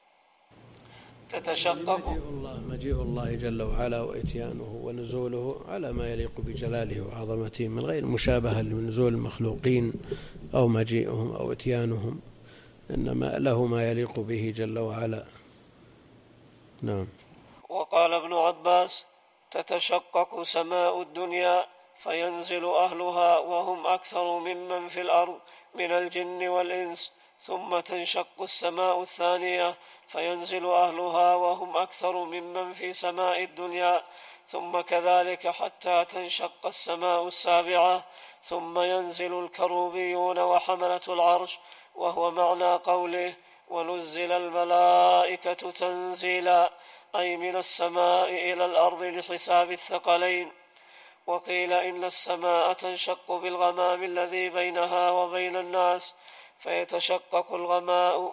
تتشقق مجيء الله, مجيء الله جل وعلا وإتيانه ونزوله على ما يليق بجلاله وعظمته، من غير مشابهة لنزول المخلوقين أو مجيئهم أو إتيانهم، إنما له ما يليق به جل وعلا. نعم. وقال ابن عباس: تتشقق سماء الدنيا فينزل أهلها وهم أكثر ممن في الأرض من الجن والإنس، ثم تنشق السماء الثانية فينزل أهلها وهم أكثر ممن في سماء الدنيا، ثم كذلك حتى تنشق السماء السابعة، ثم ينزل الكروبيون وحملة العرش، وهو معنى قوله: ونزل الملائكة تنزيلا، أي من السماء إلى الأرض لحساب الثقلين. وقيل إن السماء تنشق بالغمام الذي بينها وبين الناس، فيتشقق الغمام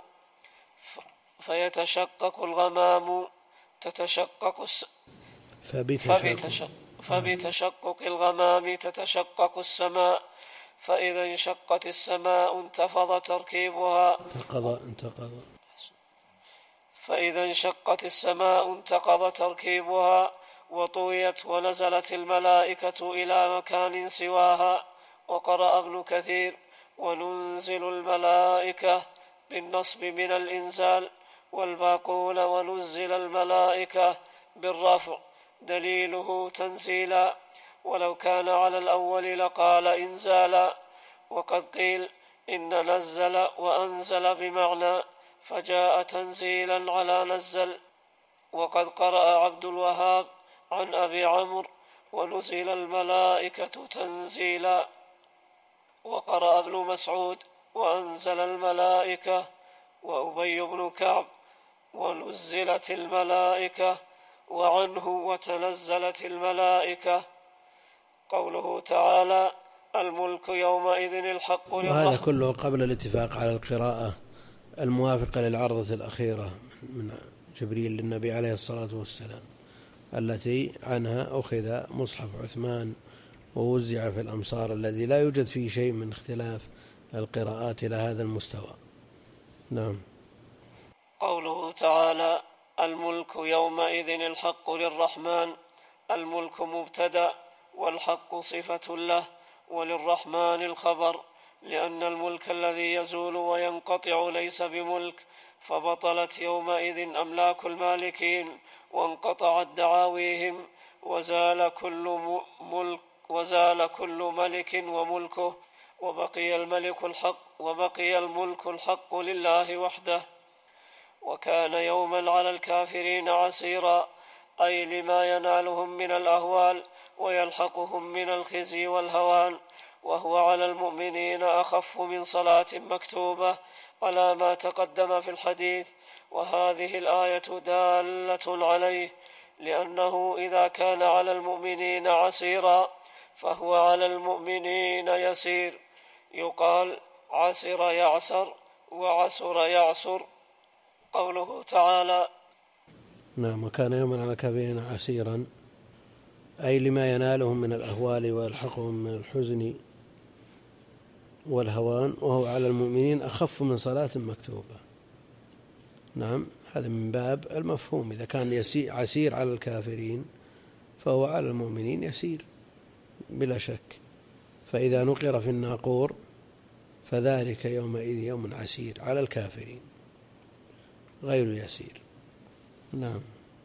فيتشقق الغمام تتشقق الس... فبتشقق... فبتشقق الغمام تتشقق السماء، فإذا انشقت السماء انتفض تركيبها انتقض انتقض فإذا انشقت السماء انتقض تركيبها وطويت، ونزلت الملائكة إلى مكان سواها. وقرأ ابن كثير: وننزل الملائكة بالنصب من الإنزال، والباقون ونزل الملائكة بالرفع، دليله تنزيلا، ولو كان على الأول لقال إنزالا. وقد قيل إن نزل وأنزل بمعنى، فجاء تنزيلا على نزل. وقد قرأ عبد الوهاب عن أبي عمرو: ونزل الملائكة تنزيلا. وقرأ ابن مسعود: وأنزل الملائكة. وأبي بن كعب: ونزلت الملائكة. وعنه: وتنزلت الملائكة. قوله تعالى: الملك يومئذ الحق لله. وهذا كله قبل الاتفاق على القراءة الموافقة للعرضة الأخيرة من جبريل للنبي عليه الصلاة والسلام، التي عنها أخذ مصحف عثمان ووزع في الأمصار، الذي لا يوجد فيه شيء من اختلاف القراءات إلى هذا المستوى. نعم. قوله تعالى: الملك يومئذ الحق للرحمن، الملك مبتدأ والحق صفة له، وللرحمن الخبر، لأن الملك الذي يزول وينقطع ليس بملك، فبطلت يومئذ أملاك المالكين وانقطعت دعاويهم، وزال كل ملك وزال كل ملك وملكه، وبقي الملك الحق وبقي الملك الحق لله وحده. وكان يوما على الكافرين عسيرا، أي لما ينالهم من الأهوال ويلحقهم من الخزي والهوان، وهو على المؤمنين أخف من صلاة مكتوبة على ما تقدم في الحديث، وهذه الآية دالة عليه، لأنه إذا كان على المؤمنين عسيرا فهو على المؤمنين يسير. يقال عسر يعسر وعسر يعسر. قوله تعالى: نعم. وكان يوما على الكافرين عسيرا، أي لما ينالهم من الأهوال ويلحقهم من الحزن والهوان، وهو على المؤمنين أخف من صلاة مكتوبة. نعم، هذا من باب المفهوم. إذا كان عسير على الكافرين فهو على المؤمنين يسير بلا شك. فإذا نقر في الناقور فذلك يومئذ يوم عسير على الكافرين غير يسير. نعم.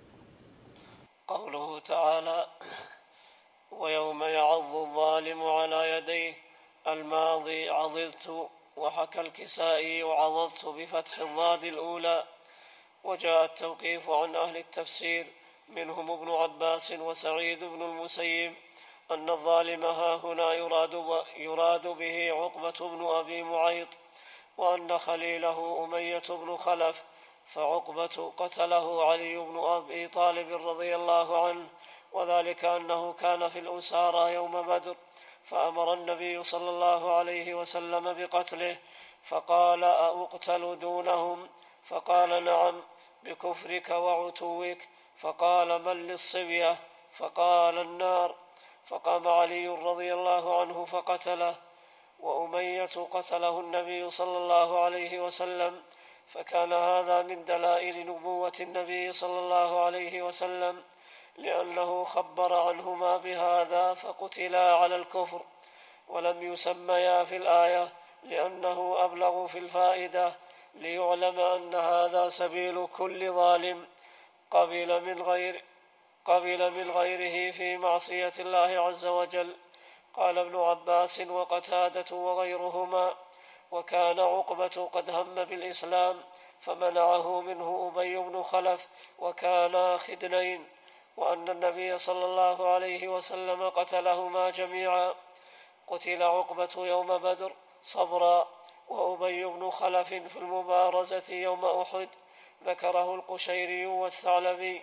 قوله تعالى: ويوم يعض الظالم على يديه، الماضي عضلت، وحكى الكسائي وعضلت بفتح الضاد الأولى. وجاء التوقيف عن أهل التفسير منهم ابن عباس وسعيد بن المسيب أن الظالم ها هنا يراد, يراد به عقبة بن أبي معيط، وأن خليله أمية بن خلف، فعقبة قتله علي بن أبي طالب رضي الله عنه، وذلك أنه كان في الأسارى يوم بدر، فأمر النبي صلى الله عليه وسلم بقتله، فقال: أأقتل دونهم؟ فقال: نعم، بكفرك وعتوك. فقال: من للصبية؟ فقال: النار. فقام علي رضي الله عنه فقتله. وأمية قتله النبي صلى الله عليه وسلم، فكان هذا من دلائل نبوة النبي صلى الله عليه وسلم، لأنه خبر عنهما بهذا فقتلا على الكفر، ولم يسميا في الآية لأنه أبلغ في الفائدة، ليعلم أن هذا سبيل كل ظالم قبل من غير قبل من غيره في معصية الله عز وجل. قال ابن عباس وقتادة وغيرهما: وكان عقبة قد هم بالإسلام فمنعه منه أبي بن خلف، وكانا خدنين، وأن النبي صلى الله عليه وسلم قتلهما جميعا. قتل عقبة يوم بدر صبرا، وأبي بن خلف في المبارزة يوم أحد. ذكره القشيري والثعلبي،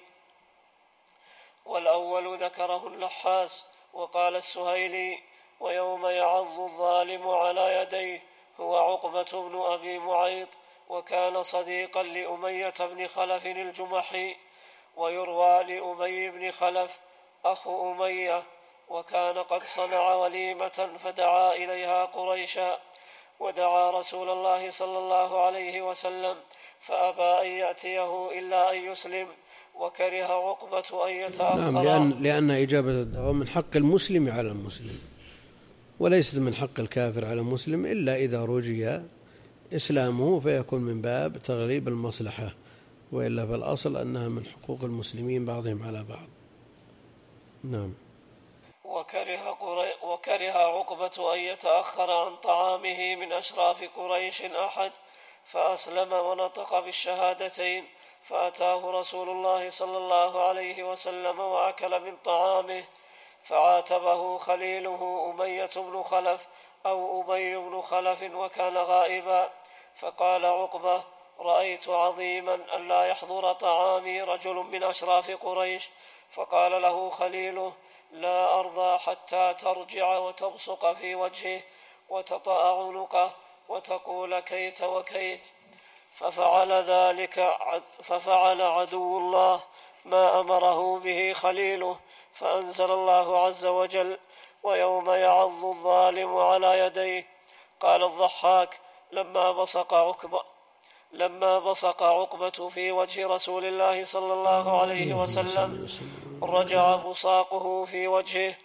والأول ذكره النحاس. وقال السهيلي: ويوم يعض الظالم على يديه هو عقبة بن أبي معيط، وكان صديقا لأمية بن خلف الجمحي. ويروى لأبي بن خلف أخو أمية، وكان قد صنع وليمة فدعا إليها قريشا، ودعا رسول الله صلى الله عليه وسلم فأبى أن يأتيه إلا أن يسلم، وكره عقبة أن يتأخر. نعم، لأن, لأن إجابة الدعوة من حق المسلم على المسلم، وليست من حق الكافر على المسلم إلا إذا رجي إسلامه، فيكون من باب تغليب المصلحة، وإلا فالأصل أنها من حقوق المسلمين بعضهم على بعض. نعم. وكره, قري... وكره عقبة أن يتأخر عن طعامه من أشراف قريش أحد، فأسلم ونطق بالشهادتين، فأتاه رسول الله صلى الله عليه وسلم وأكل من طعامه، فعاتبه خليله أمية بن خلف أو أبي بن خلف وكان غائبا، فقال عقبة: رأيت عظيما أن لا يحضر طعامي رجل من أشراف قريش. فقال له خليله: لا أرضى حتى ترجع وتبصق في وجهه وتطأ عنقه وتقول كيت وكيت. ففعل ذلك ففعل عدو الله ما أمره به خليله، فأنزل الله عز وجل: ويوم يعض الظالم على يديه. قال الضحاك: لما بصق عقبة لما بصق عقبة في وجه رسول الله صلى الله عليه وسلم رجع بصاقه في وجهه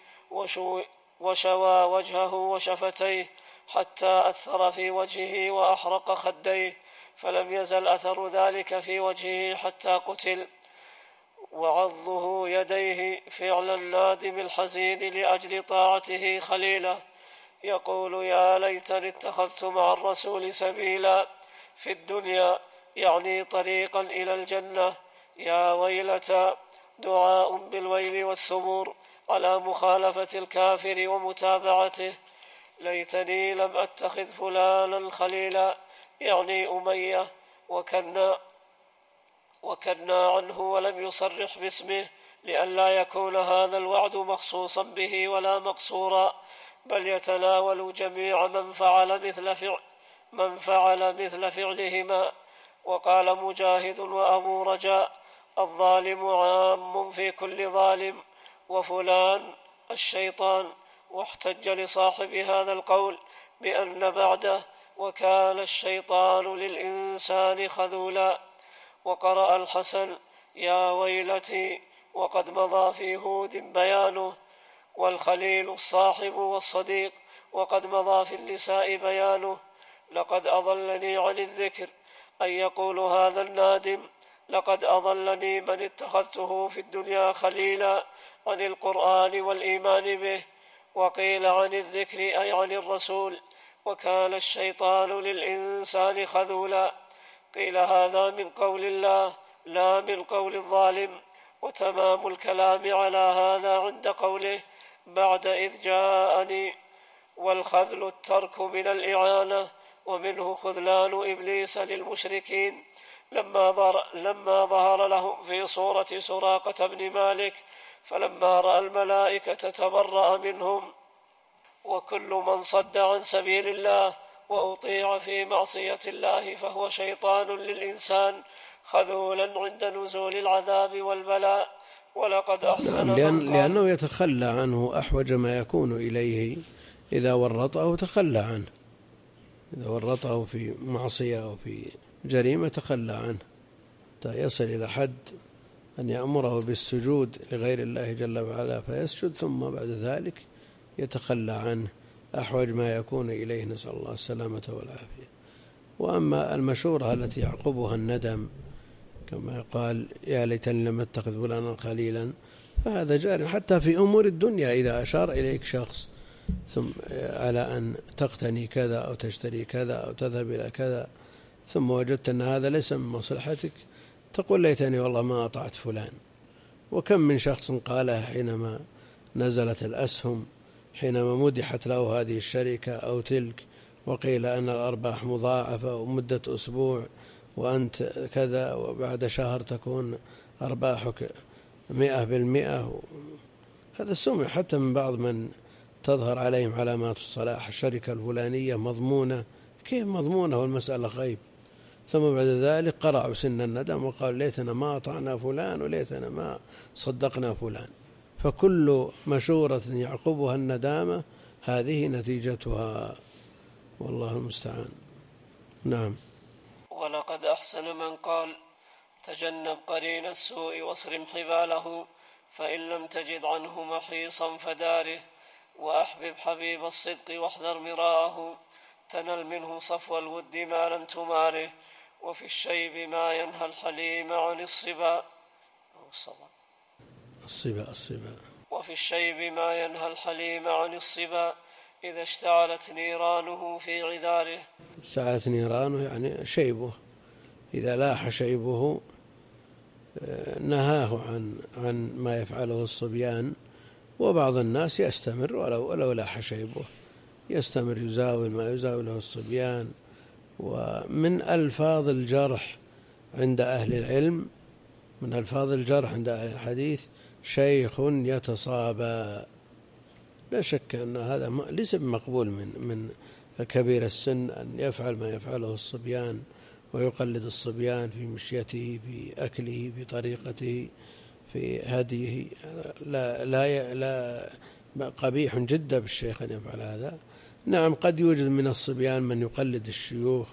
وشوى وجهه وشفتيه حتى أثر في وجهه وأحرق خديه، فلم يزل أثر ذلك في وجهه حتى قتل. وعضه يديه فعل النادم الحزين لأجل طاعته خليله، يقول يا ليتني اتخذت مع الرسول سبيلا في الدنيا، يعني طريقا إلى الجنة. يا ويلتى، دعاء بالويل والثبور على مخالفة الكافر ومتابعته. ليتني لم أتخذ فلانا خليلا، يعني أمية، وكنا وكنا عنه ولم يصرح باسمه لئلا يكون هذا الوعد مخصوصا به ولا مقصورا، بل يتناول جميع من فعل مثل فعل من فعل مثل فعلهما. وقال مجاهد وأبو رجاء: الظالم عام في كل ظالم، وفلان الشيطان. واحتج لصاحب هذا القول بأن بعده: وكان الشيطان للإنسان خذولا. وقرأ الحسن: يا ويلتي، وقد مضى في هود بيانه. والخليل الصاحب والصديق، وقد مضى في النساء بيانه. لقد أضلني عن الذكر، أن يقول هذا النادم: لقد أضلني من اتخذته في الدنيا خليلا عن القرآن والإيمان به. وقيل عن الذكر أي عن الرسول: وكان الشيطان للإنسان خذولا. قيل هذا من قول الله لا من قول الظالم. وتمام الكلام على هذا عند قوله: بعد إذ جاءني. والخذل الترك من الإعانة، ومنه خذلان إبليس للمشركين لما ظهر, لما ظهر لهم في صورة سراقة بن مالك، فلما رأى الملائكة تبرأ منهم. وكل من صد عن سبيل الله وأطيع في معصية الله فهو شيطان للإنسان خذولا عند نزول العذاب والبلاء. ولقد أحسن نعم، لأن لأنه يتخلى عنه أحوج ما يكون إليه. إذا ورطه تخلى عنه، إذا ورطه في معصية أو في جريمة تخلى عنه حتى يصل إلى حد أن يأمره بالسجود لغير الله جل وعلا فيسجد، ثم بعد ذلك يتخلى عنه أحوج ما يكون إليه، نسأل الله السلامة والعافية. وأما المشورة التي يعقبها الندم كما قال يا ليتني لم أتخذ فلانا خليلا، فهذا جار حتى في أمور الدنيا. إذا أشار إليك شخص ثم على أن تقتني كذا أو تشتري كذا أو تذهب إلى كذا، ثم وجدت أن هذا ليس من مصلحتك، تقول ليتني والله ما أطعت فلان. وكم من شخص قالها حينما نزلت الأسهم، حينما مدحت له هذه الشركة أو تلك، وقيل أن الأرباح مضاعفة ومدة أسبوع وأنت كذا، وبعد شهر تكون أرباحك مئة بالمئة. هذا سمع حتى من بعض من تظهر عليهم علامات الصلاح: الشركة الفلانية مضمونة. كيف مضمونة والمسألة غيب؟ ثم بعد ذلك قرعوا سن الندم وقالوا ليتنا ما أطعنا فلان وليتنا ما صدقنا فلان. فكل مشورة يعقبها الندامة هذه نتيجتها، والله المستعان. نعم. ولقد أحسن من قال: تجنب قرين السوء واصرم حباله، فإن لم تجد عنه محيصا فداره، وأحبب حبيب الصدق واحذر مراءه، تنل منه صفو الود ما لم تماره، وفي الشيب ما ينهى الحليم عن الصبا الصبا الصبا وفي الشيب ما ينهى الحليم عن الصبا، إذا اشتعلت نيرانه في عذاره. اشتعلت نيرانه يعني شيبه، إذا لاح شيبه نهاه عن عن ما يفعله الصبيان. وبعض الناس يستمر ولو ولو لاح شيبه، يستمر يزاول ما يزاوله الصبيان. ومن ألفاظ الجرح عند أهل العلم، من ألفاظ الجرح عند أهل الحديث: شيخ يتصابى. لا شك أن هذا ليس مقبول من من الكبير السن أن يفعل ما يفعله الصبيان ويقلد الصبيان في مشيته، في أكله، في طريقته، في هديه. لا لا لا قبيح جدا بالشيخ أن يفعل هذا. نعم، قد يوجد من الصبيان من يقلد الشيوخ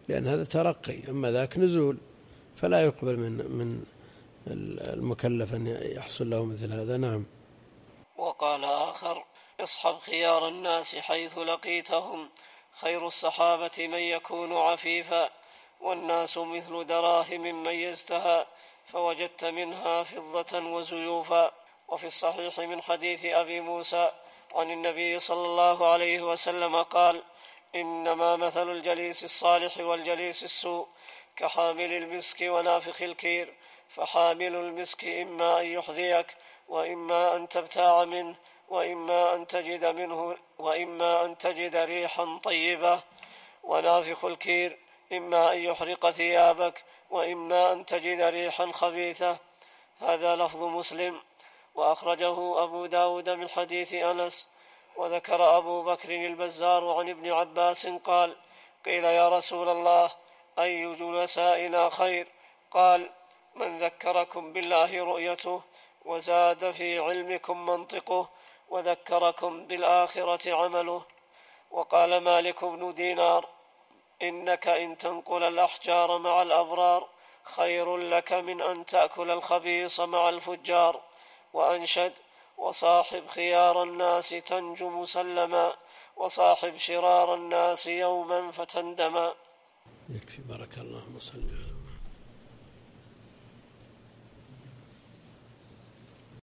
لأن هذا ترقي، أما ذاك نزول، فلا يقبل من من المكلف أن يحصل له مثل هذا. نعم. وقال آخر: اصحب خيار الناس حيث لقيتهم، خير الصحابة من يكون عفيفا، والناس مثل دراهم ميزتها فوجدت منها فضة وزيوفا. وفي الصحيح من حديث أبي موسى عن النبي صلى الله عليه وسلم قال: إنما مثل الجليس الصالح والجليس السوء كحامل المسك ونافخ الكير، فحامل المسك إما أن يحذيك وإما أن تبتاع منه وإما أن تجد منه وإما أن تجد ريحا طيبة، ونافخ الكير إما أن يحرق ثيابك وإما أن تجد ريحا خبيثة. هذا لفظ مسلم، وأخرجه أبو داود من حديث أنس. وذكر أبو بكر البزار عن ابن عباس قال: قيل يا رسول الله أي جلسائنا خير؟ قال: من ذكركم بالله رؤيته، وزاد في علمكم منطقه، وذكركم بالآخرة عمله. وقال مالك بن دينار: إنك إن تنقل الأحجار مع الأبرار خير لك من أن تأكل الخبيص مع الفجار. وأنشد: وصاحب خيار الناس تنجو مسلما، وصاحب شرار الناس يوما فتندما. يكفي. بارك الله وسلم.